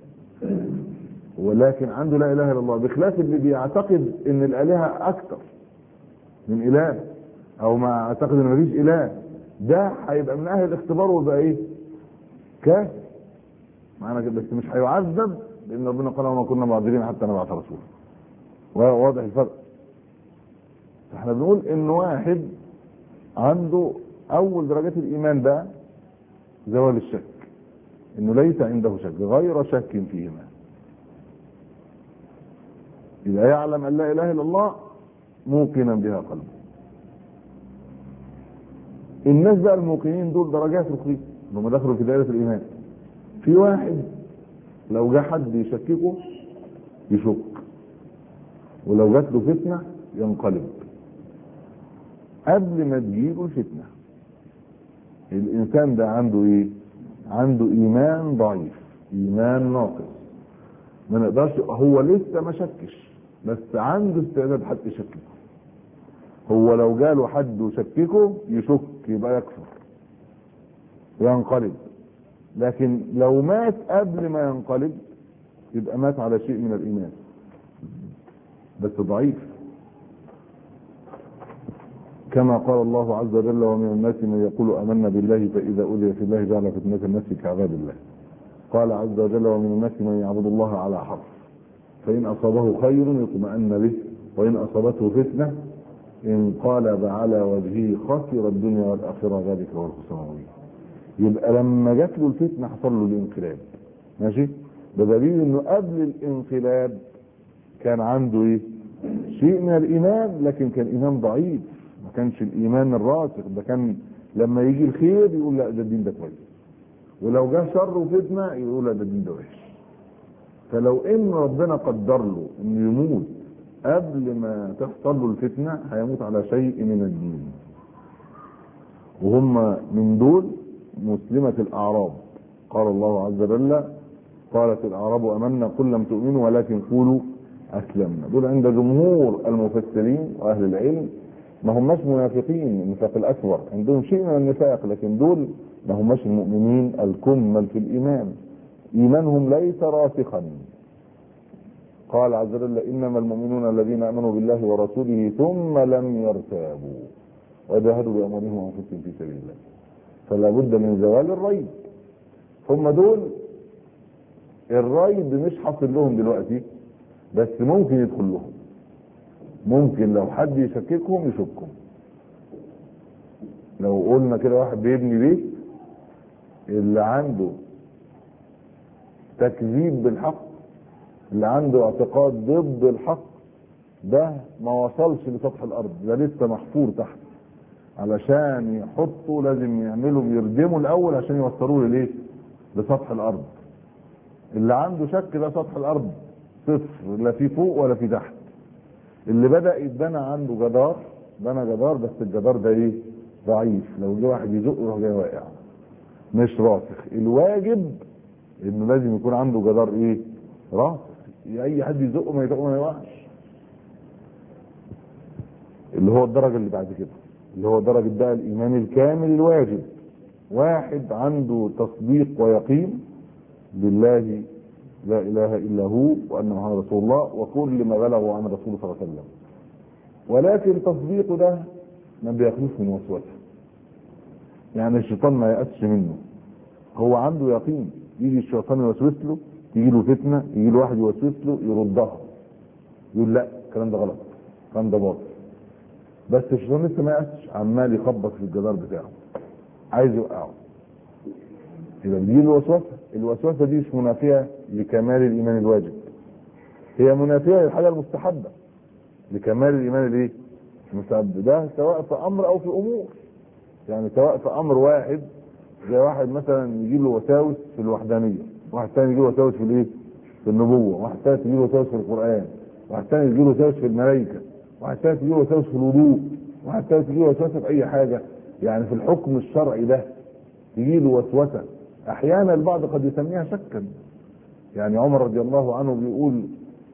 ولكن عنده لا اله الا الله، بخلاف اللي بيعتقد ان الالهه اكثر من اله، او ما اعتقد ان مفيش اله، ده هيبقى من اهل الاختبار ويبقى ايه؟ كافر معانا كده، بس مش هيعذب، لان ربنا قال وما كنا معذبين حتى نبعث رسولا. واضح الفرق؟ فاحنا بنقول ان واحد عنده اول درجات الايمان ده زوال الشك، انه ليس عنده شك، غير شك فيهما، اذا يعلم ان لا اله الا الله موقنا بها قلبه. الناس بقى الموقنين دول درجات رخيصه، هم دخلوا في دائره الايمان. في واحد لو جه حد يشككه يشك، ولو جات له فتنه ينقلب قبل ما تجيله الفتنه. الانسان ده عنده ايه؟ عنده ايمان ضعيف، ايمان ناقص، ما نقدرش، هو لسه ما شكش بس عنده استعداد حد يشككه. هو لو جاله حد وشككه يشك يبقى يكفر وينقلب، لكن لو مات قبل ما ينقلب يبقى مات على شيء من الايمان بس ضعيف. كما قال الله عز وجل ومن الناس من يقول امنا بالله فاذا اوذي في الله جعل فتنة الناس كعذاب الله. قال عز وجل ومن الناس من يعبد الله على حرف فان اصابه خير يطمئن به وان اصابته فتنه انقلب على وجهه خسر الدنيا والاخره ذلك هو الخسران المبين. يبقى لما جات له الفتنه حصل له الانقلاب، ماشي، بدليل انه قبل الانقلاب كان عنده ايه؟ شيء من الايمان، لكن كان ايمان ضعيف، ما كانش الايمان الراسخ ده. كان لما يجي الخير يقول لا ده الدين ده كويس، ولو جه شر وفتنه يقول لا ده الدين ده وحش. فلو ان ربنا قدر له انه يموت قبل ما تحصل له الفتنه هيموت على شيء من الدين. وهم من دول مسلمه الاعراب، قال الله عز وجل قالت الاعراب امنا قل لم تؤمنوا ولكن قولوا اسلمنا. دول عند جمهور المفسرين واهل العلم ما هماش منافقين النفاق الاكبر، عندهم شيء من النفاق، لكن دول ما هماش المؤمنين الكمل في الايمان، ايمانهم ليس راسخا. قال عز وجل انما المؤمنون الذين امنوا بالله ورسوله ثم لم يرتابوا وجاهدوا باموالهم وانفسهم في سبيل الله، فلا بد من زوال الريب. هم دول الريب مش حاصل لهم دلوقتي، بس ممكن يدخل لهم، ممكن لو حد يشككهم يشكهم. لو قلنا كده واحد بيبني بيت، اللي عنده تكذيب بالحق، اللي عنده اعتقاد ضد الحق، ده ما وصلش لسطح الارض، ده لسه محفور تحت. علشان يحطوا لازم يعملوا يردموا الاول عشان يوصلوه للايه؟ لسطح الارض. اللي عنده شك ده سطح الارض صفر، لا في فوق ولا في تحت. اللي بدأ يتبنى عنده جدار، بنى جدار بس الجدار ده ايه؟ ضعيف، لو جه واحد يزقه يروح جاي واقع، مش راسخ. الواجب انه لازم يكون عنده جدار ايه؟ راسخ، اي حد يزقه ما يزقه ما يوقعش. اللي هو الدرجه اللي بعد كده، اللي هو درجه بقى الايمان الكامل الواجب. واحد عنده تصديق ويقين بالله لا اله الا هو وان محمد رسول الله وكل ما بلغوا عن الرسول صلى الله عليه وسلم، ولكن تصديقه ده ما بيخلوش من وسوسه، يعني الشيطان ما يأسش منه، هو عنده يقين. يجي الشيطان يوسوس له، يجي له فتنه، يجي له واحد يوسوس له يردها، يقول لا الكلام ده غلط، الكلام ده باطل، بس الشيطان لسه ما يأسش، عمال يخبط في الجدار بتاعه عايز يوقعه. يبقى بيجي له وسوسه، الوسوسه دي مش منافيه لكمال الايمان الواجب، هي منافيه للحاجه المستحبه لكمال الايمان الايه؟ المستحب. ده سواء في امر او في امور، يعني سواء في امر واحد زي واحد مثلا يجي له وساوس في الوحدانيه، واحد ثاني يجي له وساوس في الايه؟ في النبوه، واحد ثالث يجي له وساوس في القران، واحد ثاني يجي له وساوس في الملائكه، واحد ثالث يجي له وساوس في الوضوء، واحد ثالث يجي له وساوس في اي حاجه. يعني في الحكم الشرعي ده يجي له وسوسه، احيانا البعض قد يسميها شكا. يعني عمر رضي الله عنه بيقول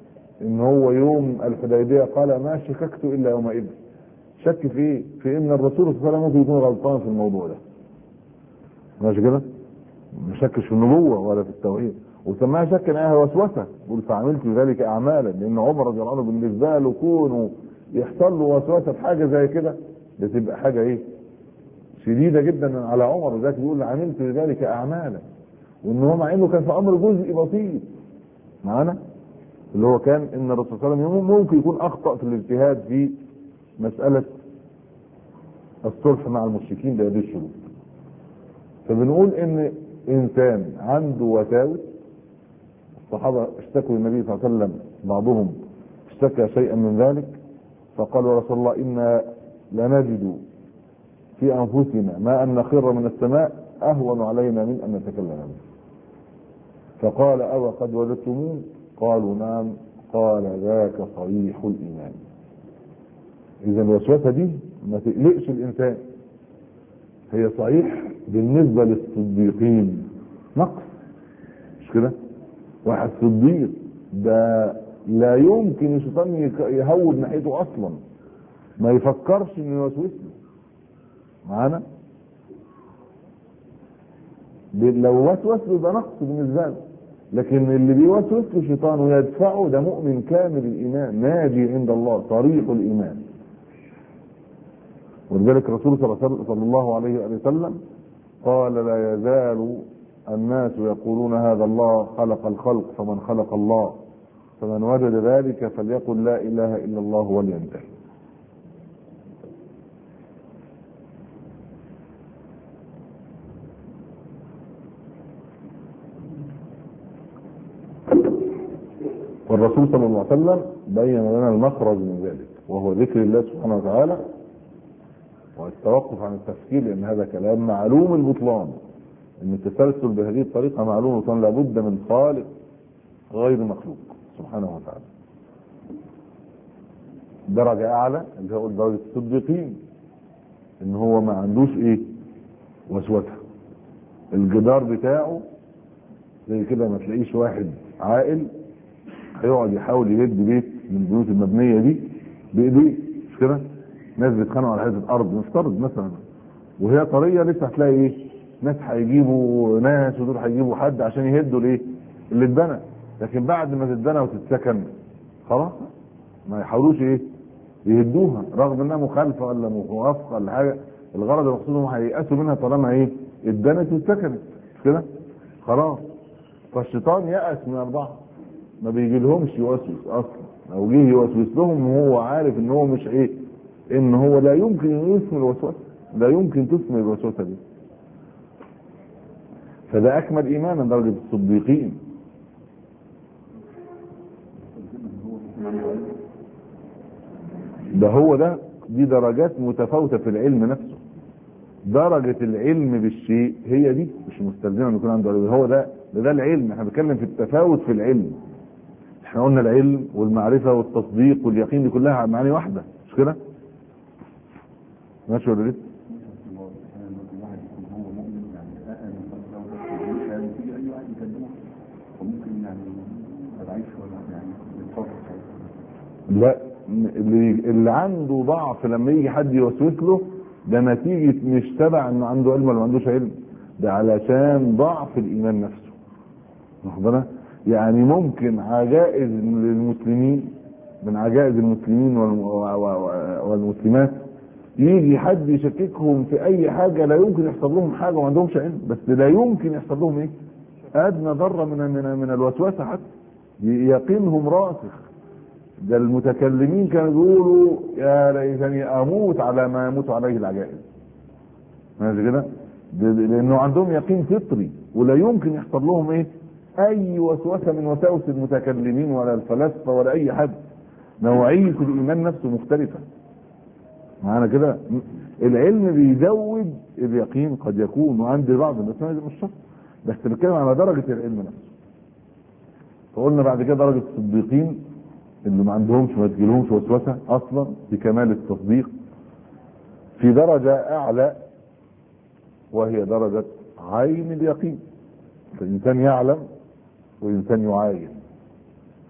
ان هو يوم الحديبيه قال ما شككت الا يومئذ. شك في ايه؟ في ان الرسول صلى الله عليه وسلم ممكن يكون غلطان في الموضوع ده. ماشي كده؟ ما شكش في النبوه ولا في التوحيد، وسماها شك انها وسوسه، يقول فعملت ذلك اعمالا، لان عمر رضي الله عنه بالنسبه له كونه يحصل له وسوسه في حاجه زي كده ده تبقى حاجه ايه؟ شديده جدا على عمر. ذاك بيقول عملت ذلك اعمالا، وان هو مع انه كان في امر جزئي بسيط معانا، اللي هو كان ان الرسول صلى الله عليه وسلم ممكن يكون اخطا في الاجتهاد في مساله الصلح مع المشركين بهذه الشروط. فبنقول ان انسان عنده وساوس، الصحابه اشتكوا للنبي صلى الله عليه وسلم، بعضهم اشتكى شيئا من ذلك فقالوا يا رسول الله انا لنجد في انفسنا ما ان نخر من السماء اهون علينا من ان نتكلم به. فقال او قد وجدتموه؟ قالوا نعم. قال ذاك صريح الايمان. اذا الوسوسه دي ما تقلقش الانسان، هي صحيح بالنسبه للصديقين نقص، مش كده؟ واحد صديق ده لا يمكن الشيطان يهود ناحيته اصلا، ما يفكرش انه يوسوس له معانا. لو وسوس له ده نقص بالنسبه له، لكن اللي بيوسوس له الشيطان ويدفعه ده مؤمن كامل الايمان ناجي عند الله طريق الايمان. ولذلك الرسول صلى الله عليه وسلم قال لا يزال الناس يقولون هذا الله خلق الخلق فمن خلق الله فمن وجد ذلك فليقل لا اله الا الله ولينتهي. والرسول صلى الله عليه وسلم بين لنا المخرج من ذلك، وهو ذكر الله سبحانه وتعالى والتوقف عن التفكير، لان هذا كلام معلوم البطلان، ان التسلسل بهذه الطريقه معلوم البطلان، لابد من خالق غير مخلوق سبحانه وتعالى. درجه اعلى اللي هو درجه الصديقين، ان هو ما عندوش ايه؟ وسوسه. الجدار بتاعه زي كده، ما تلاقيش واحد عاقل هيقعد يحاول يهد بيت من البيوت المبنيه دي بايديه، مش كده؟ ناس بيتخانقوا على حته ارض نفترض مثلا، وهي طريه لسه هتلاقي ايه؟ ناس هيجيبوا ناس ودول هيجيبوا حد عشان يهدوا الايه؟ اللي اتبنى. لكن بعد ما تتبنى وتتسكن خلاص ما يحاولوش ايه؟ يهدوها، رغم انها مخالفه ولا موافقه ولا حاجه. الغرض المقصود هم هييأسوا منها طالما ايه؟ اتبنت واتسكنت، مش كده؟ خلاص. فالشيطان يأس من اربعه، ما بيجي لهمش يوسوس اصلا، لو جه يوسوس لهم وهو عارف ان هو مش ايه؟ ان هو لا يمكن يثمر الوسوسه، لا يمكن تثمر الوسوسه دي. فده اكمل ايمانا درجه الصديقين. ده هو ده دي درجات متفاوته في العلم نفسه. درجه العلم بالشيء هي دي، مش مستلزمه ان يكون عنده علم. هو ده ده, ده العلم. احنا بنتكلم في التفاوت في العلم. احنا قلنا العلم والمعرفه والتصديق واليقين دي كلها معاني واحده، مش كده؟ ماشي ولا لسه؟ لا، اللي اللي عنده ضعف لما يجي حد يوسوس له ده نتيجه مش تبع انه عنده علم ولا ما عندوش علم، ده علشان ضعف الايمان نفسه. واخد بالك؟ يعني ممكن عجائز للمسلمين، من عجائز المسلمين والمسلمات يجي حد يشككهم في اي حاجه، لا يمكن يحصل لهم حاجه وما عندهمش علم، بس لا يمكن يحصل لهم ايه؟ ادنى ذره من من من الوسوسه، حتى يقينهم راسخ. ده المتكلمين كانوا بيقولوا يا ليتني اموت على ما يموت عليه العجائز. ماشي كده؟ لانه عندهم يقين فطري ولا يمكن يحصل لهم ايه؟ اي وسوسه من وساوس المتكلمين ولا الفلاسفه ولا اي حد. نوعيه الايمان نفسه مختلفه. معانا كده؟ العلم بيزود اليقين قد يكون، وعند بعض الناس مش شرط، بس بنتكلم على درجه العلم نفسه. فقلنا بعد كده درجه الصديقين اللي ما عندهمش ما تجيلهمش وسوسه اصلا بكمال التصديق. في درجه اعلى وهي درجه عين اليقين. فالانسان يعلم وانسان يعاين.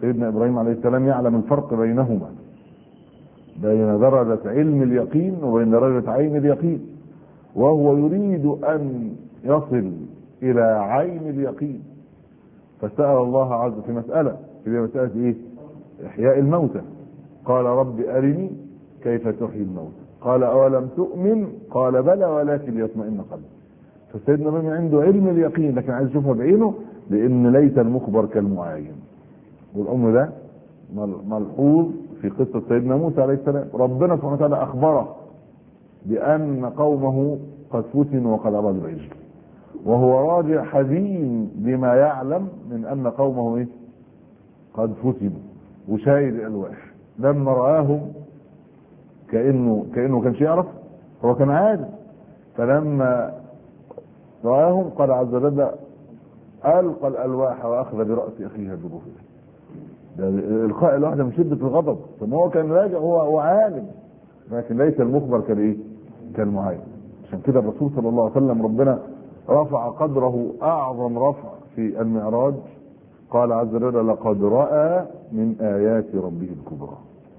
سيدنا إبراهيم عليه السلام يعلم الفرق بينهما، بين درجة علم اليقين وبين درجة عين اليقين، وهو يريد أن يصل إلى عين اليقين، فسأل الله عز وجل في مسألة، في مسألة إيه؟ إحياء الموتى. قال رب أرني كيف تحيي الموتى، قال أولم تؤمن، قال بلى ولكن ليطمئن قلبي. فسيدنا إبراهيم عنده علم اليقين لكن عايز يشوفها بعينه، لأن ليس المخبر كالمعاين. والأمر ده ملحوظ في قصة سيدنا موسى عليه السلام. ربنا سبحانه وتعالى أخبره بأن قومه قد فتنوا وقد عبدوا العجل، وهو راجع حزين بما يعلم من أن قومه إيه؟ قد فتنوا، وشايد الألواح. لما رآهم كأنه كأنه كانش يعرف، هو كان عادي. فلما رآهم قال عز وجل ألقى الألواح وأخذ برأس أخيه يجره فيه. ده إلقاء الواحدة من شدة الغضب. ثم هو كان راجع، هو هو عالم، لكن ليس المخبر كالإيه؟ كالمعاين. عشان كده الرسول صلى الله عليه وسلم ربنا رفع قدره أعظم رفع في المعراج. قال عز وجل لقد رأى من آيات ربه الكبرى.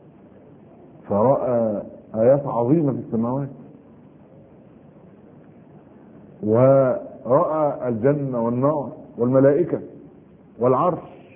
فرأى آيات عظيمة في السماوات، ورأى الجنة والنار والملائكة والعرش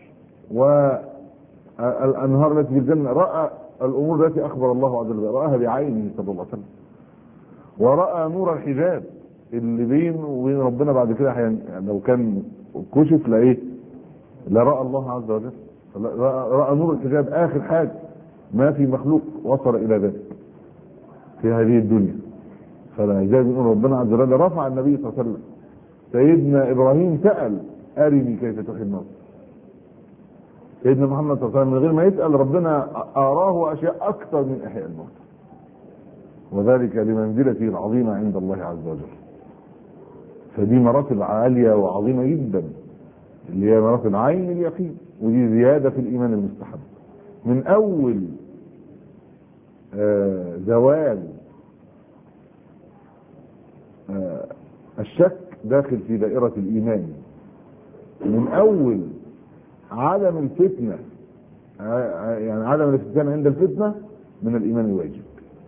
والأنهار التي في الجنة. رأى الأمور التي أخبر الله عز وجل، رآها بعينه صلى الله عليه وسلم. ورأى نور الحجاب اللي بينه وبين ربنا بعد كده، يعني لو كان كشف لإيه؟ لرأى الله عز وجل. رأى نور الحجاب آخر حاجة، ما في مخلوق وصل إلى ذلك في هذه الدنيا. فلذلك بنقول ربنا عز وجل رفع النبي صلى الله عليه وسلم. سيدنا إبراهيم سأل أرني كيف تحيي الموتى. سيدنا محمد صلى الله عليه وسلم من غير ما يسأل ربنا أراه أشياء أكثر من إحياء الموتى، وذلك لمنزلته العظيمة عند الله عز وجل. فدي مراتب عالية وعظيمة جدا، اللي هي مراتب عين اليقين، ودي زيادة في الإيمان المستحب. من أول آه زوال آه الشك داخل في دائرة الإيمان، من أول عدم الفتنة، آه يعني عدم الافتتان عند الفتنة من الإيمان الواجب.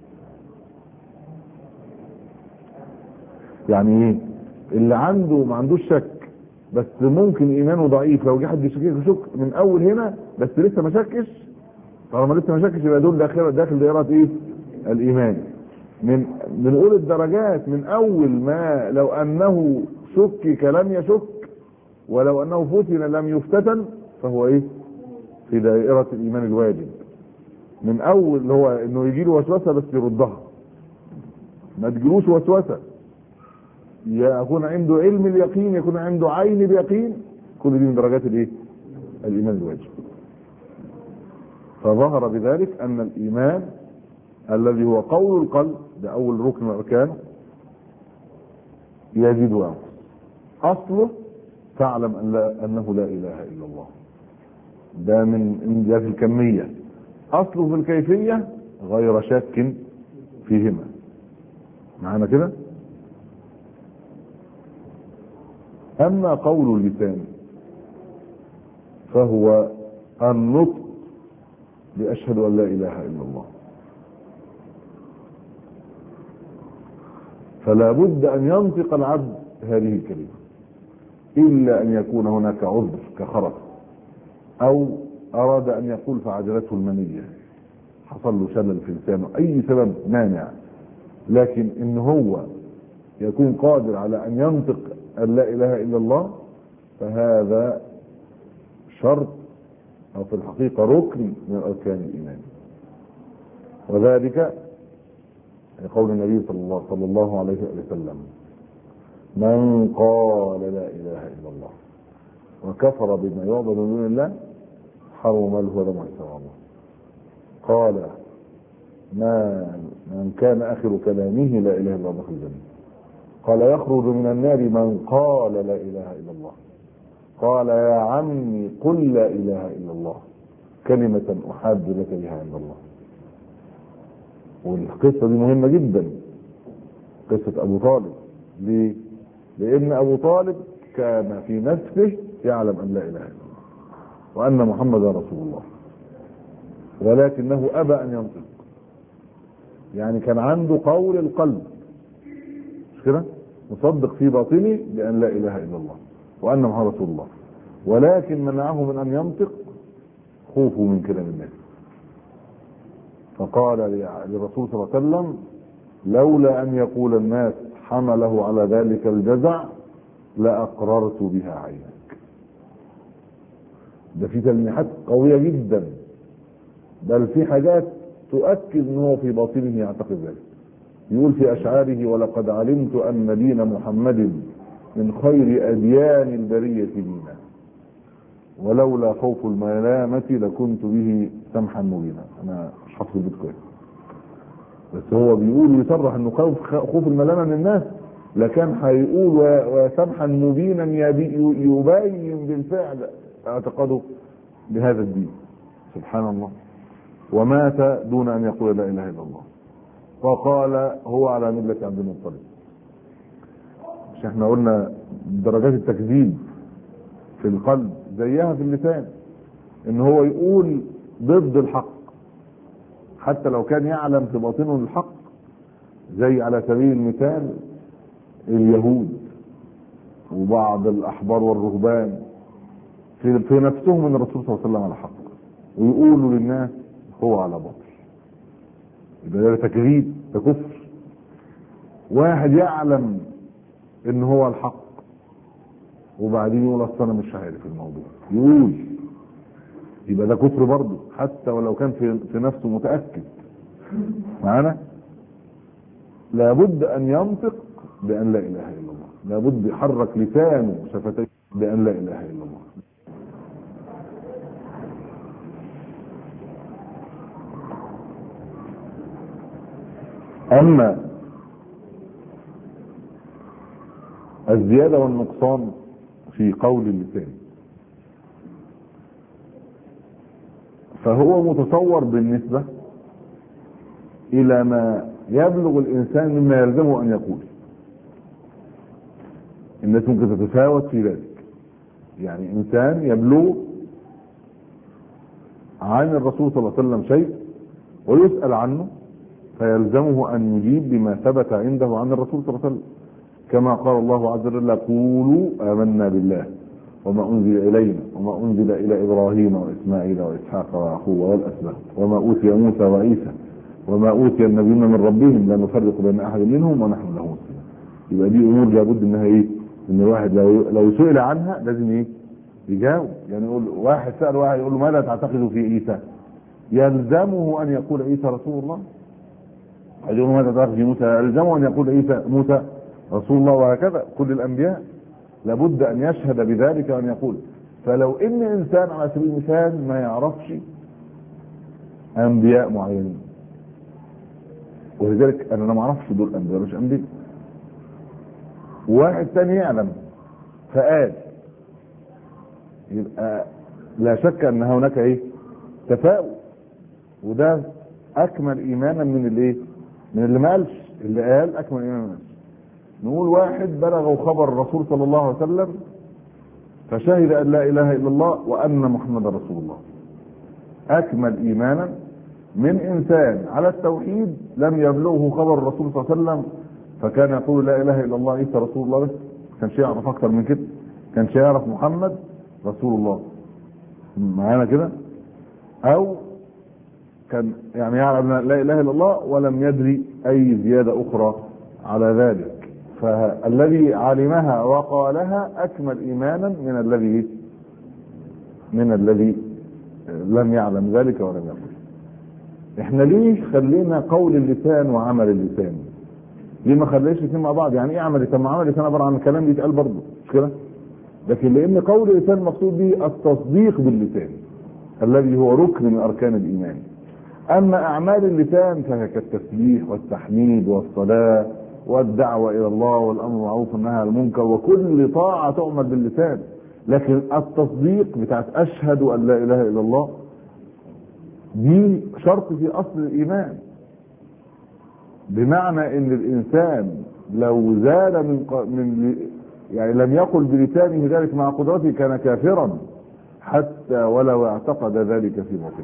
يعني ايه؟ اللي عنده ما عندوش شك بس ممكن ايمانه ضعيف، لو جه حد يشكك شك من اول هنا بس لسه ما شكش، طالما لسه ما شكش يبقى دول داخل داخل دائره ايه؟ الايمان. من بنقول الدرجات من اول ما لو انه شكك لم يشك، ولو انه فتن لم يفتتن، فهو ايه؟ في دائره الايمان الواجب. من اول اللي هو انه يجي له وسوسه بس يردها، ما تجيلوش وسوسه، يكون عنده علم اليقين، يكون عنده عين اليقين. كل دي من درجات الايه؟ الايمان الواجب. فظهر بذلك ان الايمان الذي هو قول القلب، ده اول ركن من الاركان، يزيد وينقص. اصله تعلم ان لا انه لا اله الا الله، ده من جهه الكميه. اصله في الكيفيه غير شك فيهما. معانا كده؟ اما قول اللسان فهو النطق باشهد ان لا اله الا الله. فلا بد ان ينطق العبد هذه الكلمه، الا ان يكون هناك عذر كخرف، او اراد ان يقول فعجلته المنيه، حصل له شلل في لسانه، اي سبب مانع. لكن ان هو يكون قادر على ان ينطق ان لا اله الا الله، فهذا شرط او في الحقيقه ركن من اركان الايمان. وذلك لقول النبي صلى الله عليه وسلم: من قال لا اله الا الله وكفر بما يعبد من دون الله حرم ماله ودمه وحرامه. قال: ما من كان اخر كلامه لا اله الا الله دخل الجنه. قال: يخرج من النار من قال لا اله الا الله. قال: يا عمي قل لا اله الا الله كلمة احاج لك بها عند الله. والقصة دي مهمة جدا، قصة ابو طالب. ليه؟ لان ابو طالب كان في نفسه يعلم ان لا اله الا الله، وأن محمدا رسول الله، ولكنه أبى أن ينطق. يعني كان عنده قول القلب مش كده، مصدق في باطنه بأن لا إله إلا الله وأن محمدا رسول الله، ولكن منعه من أن ينطق خوفه من كلام الناس. فقال للرسول صلى الله عليه وسلم: لولا أن يقول الناس حمله على ذلك الجزع لأقررت بها عينك. ده في تلميحات قوية جدا، بل في حاجات تؤكد أنه في باطنه يعتقد ذلك. يقول في أشعاره: ولقد علمت أن دين محمد من خير أديان البرية دينا، ولولا خوف الملامة لكنت به سمحا مبينا. أنا مش حافظ البيت كويس، بس هو بيقول ويصرح انه خوف خوف الملامه من الناس، لكن هيقول وسمحا مبينا يبين بالفعل اعتقاده بهذا الدين. سبحان الله. ومات دون ان يقول لا اله الا الله، وقال هو على مله عبد المطلب. مش احنا قلنا درجات التكذيب في القلب زيها في اللسان، ان هو يقول ضد الحق حتى لو كان يعلم في باطنه الحق، زي على سبيل المثال اليهود وبعض الاحبار والرهبان في, في نفسهم ان الرسول صلى الله عليه وسلم على حق، ويقولوا للناس هو على باطل. يبقى ده تكذيب، ده كفر. واحد يعلم ان هو الحق وبعدين يقول اصل انا مش عارف الموضوع، يقول، يبقى ده كفر برضه حتى ولو كان في, في نفسه متأكد. معانا؟ لابد ان ينطق بان لا اله الا الله، لابد يحرك لسانه شفتيه بان لا اله الا الله. اما الزيادة والنقصان في قول اللسان فهو متصور بالنسبة الى ما يبلغ الانسان مما يلزمه ان يقول. الناس ممكن تتفاوت في ذلك، يعني انسان يبلغ عن الرسول صلى الله عليه وسلم شيء ويسأل عنه فيلزمه ان يجيب بما ثبت عنده عن الرسول صلى الله عليه وسلم، كما قال الله عز وجل: قولوا آمنا بالله وما أنزل إلينا وما أنزل إلى إبراهيم وإسماعيل وإسحاق ويعقوب والأسباط وما أوتي موسى وعيسى وما أوتي النبيون من ربهم لا نفرق بين أحد منهم ونحن له مسلمون. يبقى دي أمور لابد إنها إيه؟ إن الواحد لو لو سئل عنها لازم إيه؟ يجاوب. يعني يقول واحد سأل واحد يقول له: ماذا تعتقد في عيسى؟ يلزمه أن يقول عيسى رسول الله. يقول له: ماذا تعتقد في موسى؟ يلزمه أن يقول عيسى موسى رسول الله. وهكذا كل الانبياء لابد ان يشهد بذلك وان يقول. فلو ان انسان على سبيل المثال ما يعرفش انبياء معينين، ولذلك انا ما اعرفش دول انبياء مش انبياء، واحد ثاني يعلم فقال، يبقى لا شك ان هناك ايه؟ تفاؤل. وده اكمل ايمانا من الايه؟ من اللي ما قالش. اللي قال اكمل ايمانا من اللي. نقول واحد بلغوا خبر الرسول صلى الله عليه وسلم فشهد ان لا اله الا الله وان محمدا رسول الله، اكمل ايمانا من انسان على التوحيد لم يبلغه خبر الرسول صلى الله عليه وسلم فكان يقول لا اله الا الله عيسى رسول الله، بس كانش يعرف اكتر من كده، كانش يعرف محمد رسول الله. معانا كده؟ او كان يعني يعلم لا اله الا الله ولم يدري اي زياده اخرى على ذلك. فالذي علمها وقالها اكمل ايمانا من الذي من الذي لم يعلم ذلك ولم يقل. احنا ليه خلينا قول اللسان وعمل اللسان؟ ليه ما خليش الاثنين مع بعض؟ يعني ايه عمل اللسان؟ عمل اللسان عباره عن الكلام بيتقال برضه مش كده؟ لكن لان قول اللسان مقصود به التصديق باللسان الذي هو ركن من اركان الايمان. اما اعمال اللسان فهي كالتسبيح والتحميد والصلاه والدعوة إلى الله والأمر بالمعروف والنهي عن المنكر وكل طاعة تعمل باللسان. لكن التصديق بتاعت أشهد أن لا إله إلا الله دي شرط في أصل الإيمان، بمعنى إن الإنسان لو زال من, من يعني لم يقل بلسانه ذلك مع قدرته كان كافرا، حتى ولو اعتقد ذلك في باطنه.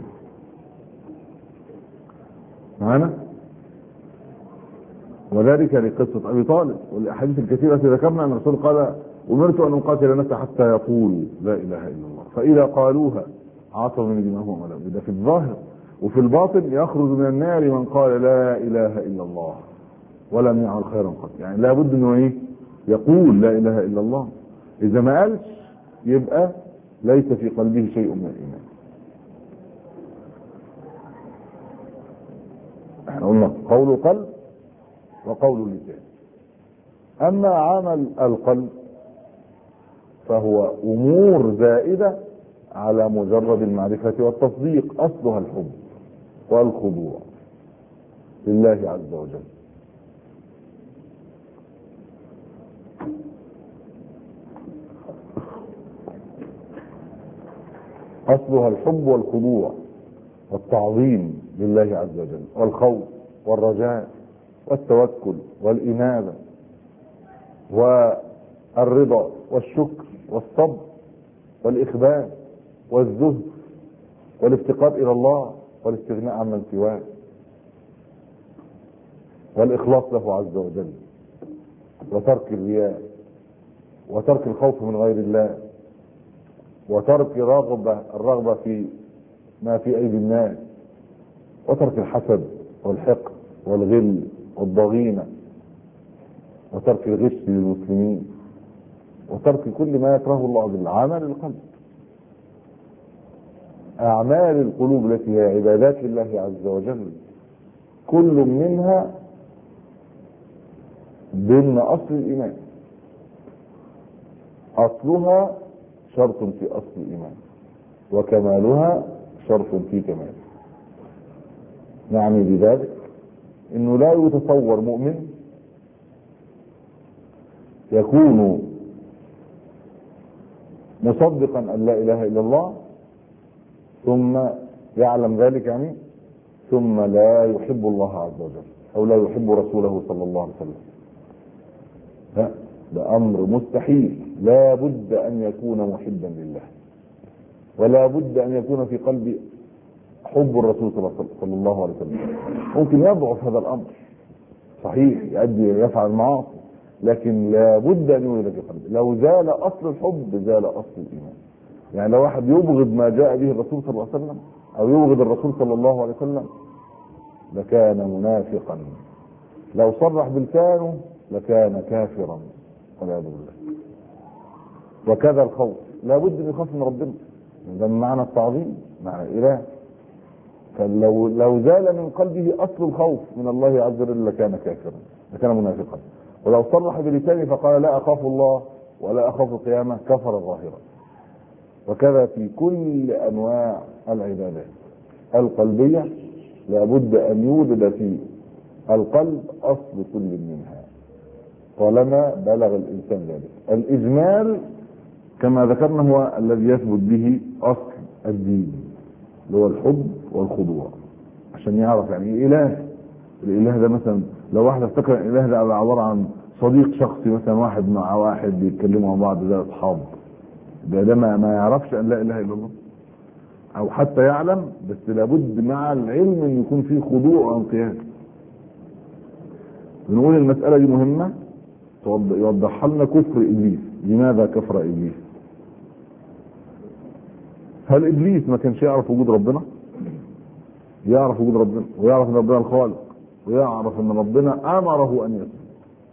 معنا؟ وذلك لقصة أبي طالب والأحاديث الكثيرة التي ذكرنا أن الرسول قال أمرت أن أقاتل الناس حتى يقولوا لا إله إلا الله، فإذا قالوها عصوا من دماءهم ولا ده في الظاهر، وفي الباطن يخرج من النار من قال لا إله إلا الله ولم يعمل خيرا قط. يعني لابد انه ايه؟ يقول لا اله الا الله. اذا ما قالش يبقى ليس في قلبه شيء من الايمان. احنا قلنا قول قلب وقول لسان. اما عمل القلب فهو امور زائده على مجرد المعرفه والتصديق، اصلها الحب والخضوع لله عز وجل. أصلها الحب والخضوع والتعظيم لله عز وجل، والخوف والرجاء والتوكل والإنابة والرضا والشكر والصبر والإخبات والزهد والافتقار إلى الله والاستغناء عمن سواه والإخلاص له عز وجل وترك الرياء وترك الخوف من غير الله وترك رغبة الرغبة في ما في أيدي الناس وترك الحسد والحقد والغل والضغينة وترك الغش للمسلمين وترك كل ما يكرهه الله عز وجل. عمل القلب، أعمال القلوب التي هي عبادات لله عز وجل كل منها ضمن أصل الإيمان. أصلها شرط في أصل الإيمان وكمالها شرط في كماله. نعني بذلك إنه لا يتصور مؤمن يكون مصدقا أن لا إله إلا الله ثم يعلم ذلك يعني ثم لا يحب الله عز وجل أو لا يحب رسوله صلى الله عليه وسلم. لا، ده أمر مستحيل. لا بد أن يكون محبا لله ولا بد أن يكون في قلبه حب الرسول صلى الله عليه وسلم. ممكن يضعف هذا الأمر صحيح، يؤدي يفعل معاصي، لكن لا بد أن يولد في قلبه. لو زال أصل الحب زال أصل الإيمان. يعني لو واحد يبغض ما جاء به الرسول صلى الله عليه وسلم أو يبغض الرسول صلى الله عليه وسلم لكان منافقا. لو صرح بلسانه لكان كافرا والعياذ بالله. وكذا الخوف، لا بد ان يخاف من ربنا، ده معنى التعظيم معنى الاله. فلو لو زال من قلبه اصل الخوف من الله عز وجل لكان كافرا لكان منافقا. ولو صرح بلسانه فقال لا اخاف الله ولا اخاف القيامه كفر ظاهرا. وكذا في كل انواع العبادات القلبيه لا بد ان يوجد في القلب اصل كل منها طالما بلغ الانسان ذلك. الاجمال كما ذكرنا هو الذي يثبت به اصل الدين اللي هو الحب والخضوع، عشان يعرف يعني ايه اله. الاله ده مثلا لو واحد افتكر الاله ده عباره عن صديق شخصي، مثلا واحد مع واحد بيتكلموا مع بعض زي اصحاب، ده ده ما يعرفش ان لا اله الا الله، او حتى يعلم بس لابد مع العلم ان يكون فيه خضوع وانقياد. بنقول المساله دي مهمه يوضح لنا كفر ابليس. لماذا كفر ابليس؟ هل ابليس ما كانش يعرف وجود ربنا؟ يعرف وجود ربنا ويعرف ان ربنا الخالق ويعرف ان ربنا امره ان يسجد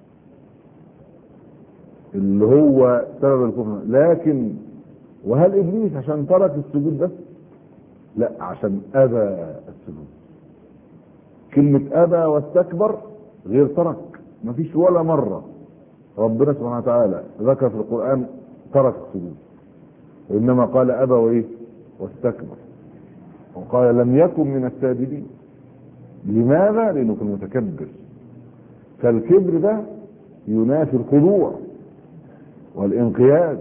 اللي هو سبب الكفر. لكن وهل ابليس عشان ترك السجود بس؟ لا، عشان ابى السجود. كلمه ابى واستكبر غير ترك. ما فيش ولا مره ربنا سبحانه وتعالى ذكر في القرآن ترك السجود، وإنما قال أبى وإيه واستكبر، وقال لم يكن من الساجدين. لماذا؟ لأنه كان متكبر. فالكبر ده ينافي الخضوع والانقياد.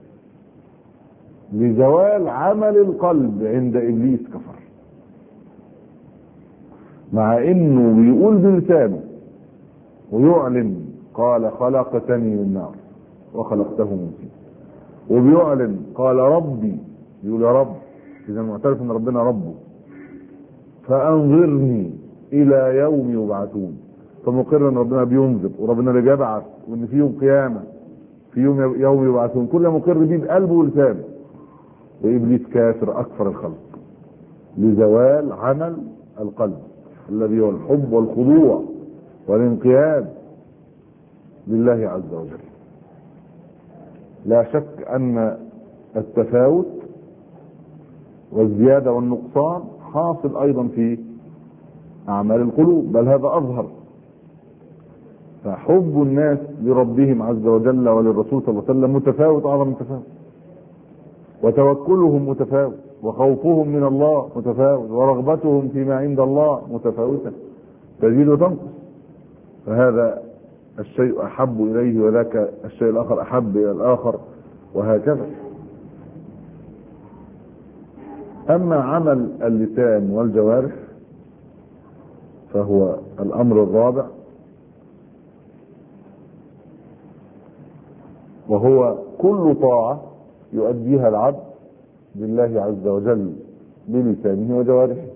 لزوال عمل القلب عند إبليس كفر، مع إنه بيقول بلسانه ويعلن قال خلقتني من نار وخلقته من طين، وبيعلن قال ربي يقول يا رب، إذا معترف أن ربنا ربه. فأنظرني إلى يوم يبعثون، فمقر أن ربنا بينذر وربنا اللي بيبعث وأن في يوم قيامة، في يوم يوم يبعثون، كل مقر بيه بقلبه ولسانه. وإبليس كافر أكثر الخلق لزوال عمل القلب الذي هو الحب والخضوع والانقياد لله عز وجل. لا شك أن التفاوت والزيادة والنقصان حاصل أيضا في أعمال القلوب، بل هذا أظهر. فحب الناس لربهم عز وجل وللرسول صلى الله عليه وسلم متفاوت أعظم متفاوت، وتوكلهم متفاوت، وخوفهم من الله متفاوت، ورغبتهم فيما عند الله متفاوتة، تزيد وتنقص. فهذا الشيء أحب إليه وذاك الشيء الآخر أحب إلى الآخر، وهكذا. أما عمل اللسان والجوارح فهو الأمر الرابع، وهو كل طاعة يؤديها العبد لله عز وجل بلسانه وجوارحه.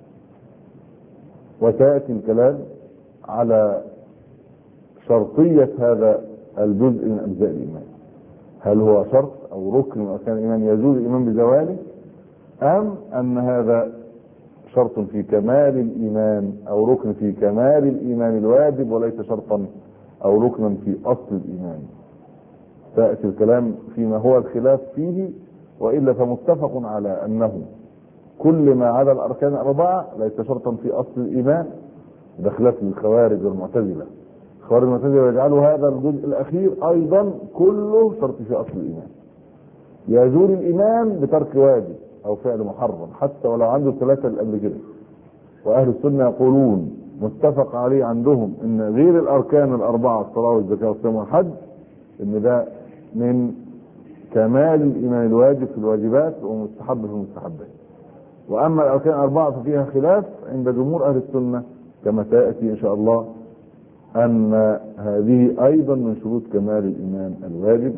وسيأتي الكلام على شرطية هذا الجزء من أجزاء الإيمان، هل هو شرط أو ركن من أركان الإيمان يزول الإيمان بزواله، أم أن هذا شرط في كمال الإيمان أو ركن في كمال الإيمان الواجب وليس شرطا أو ركنا في أصل الإيمان. سيأتي الكلام فيما هو الخلاف فيه، وإلا فمتفق على أنه كل ما عدا الأركان الأربعة ليس شرطا في أصل الإيمان، بخلاف الخوارج والمعتزلة. الخوارج والمعتزلة يجعلوا هذا الجزء الأخير أيضا كله شرط في أصل الإيمان. يزول الإيمان بترك واجب أو فعل محرم حتى ولو عنده ثلاثة اللي قبل كده. وأهل السنة يقولون متفق عليه عندهم إن غير الأركان الأربعة الصلاة والزكاة والصيام والحج إن ده من كمال الإيمان الواجب في الواجبات ومستحب في المستحبات. وأما الأركان الأربعة ففيها خلاف عند جمهور أهل السنة كما سيأتي إن شاء الله، أن هذه أيضا من شروط كمال الإيمان الواجب.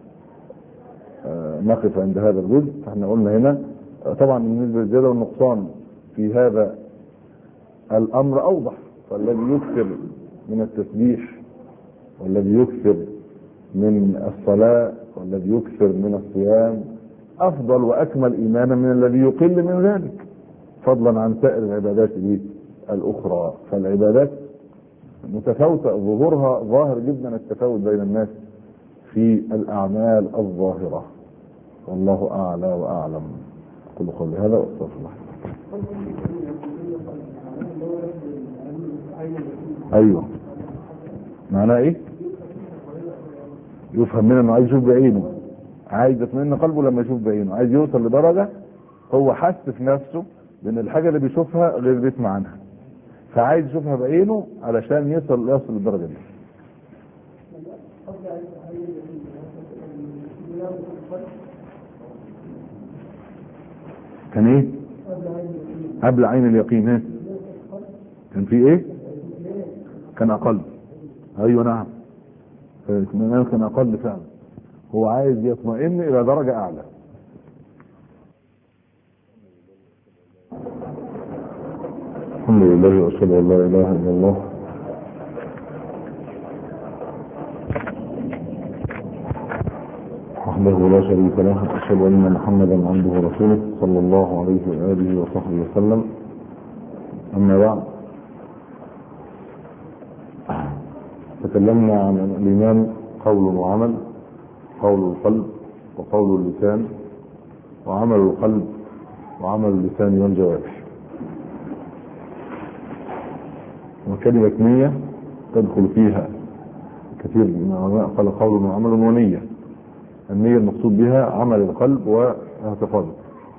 آه نقف عند هذا الجزء. فاحنا قلنا هنا آه طبعا بالنسبة للزيادة والنقصان في هذا الأمر أوضح، فالذي يكثر من التسبيح والذي يكثر من الصلاة والذي يكثر من الصيام أفضل وأكمل إيمانا من الذي يقل من ذلك، فضلا عن سائر العبادات الأخرى. فالعبادات متفاوتة، ظهورها ظاهر جدا التفاوت بين الناس في الأعمال الظاهرة، والله أعلى وأعلم. كل قولي هذا وأستغفر الله. أيوه، معناه إيه؟ يفهم منه انه عايز يشوف بعينه، عايز يطمئن قلبه لما يشوف بعينه، عايز يوصل لدرجه هو حس في نفسه بان الحاجه اللي بيشوفها غير اللي بيسمع عنها، فعايز يشوفها بعينه علشان يصل يصل للدرجه دي. كان ايه؟ قبل عين اليقين. ايه كان في ايه؟ كان اقل. ايوه نعم، الاطمئنان كان اقل فعلا. هو عايز يطمئن الى درجة اعلى. الحمد لله واشهد ان لا اله الا الله وحده لا شريك له، اشهد ان محمدا عبده ورسوله صلى الله عليه واله وصحبه وسلم. اما بعد، تكلمنا عن الإيمان قول وعمل، قول القلب وقول اللسان، وعمل القلب وعمل اللسان والجوارح. وكلمة نية تدخل فيها كثير من العلماء، قال قول وعمل ونية. النية المقصود بها عمل القلب واعتقاده.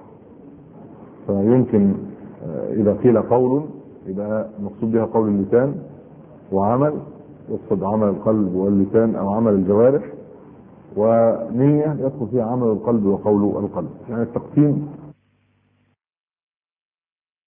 فيمكن إذا قيل قول يبقى مقصود بها قول اللسان، وعمل يقصد عمل القلب واللسان او عمل الجوارح، ونية يدخل فيها عمل القلب وقول القلب. يعني التقسيم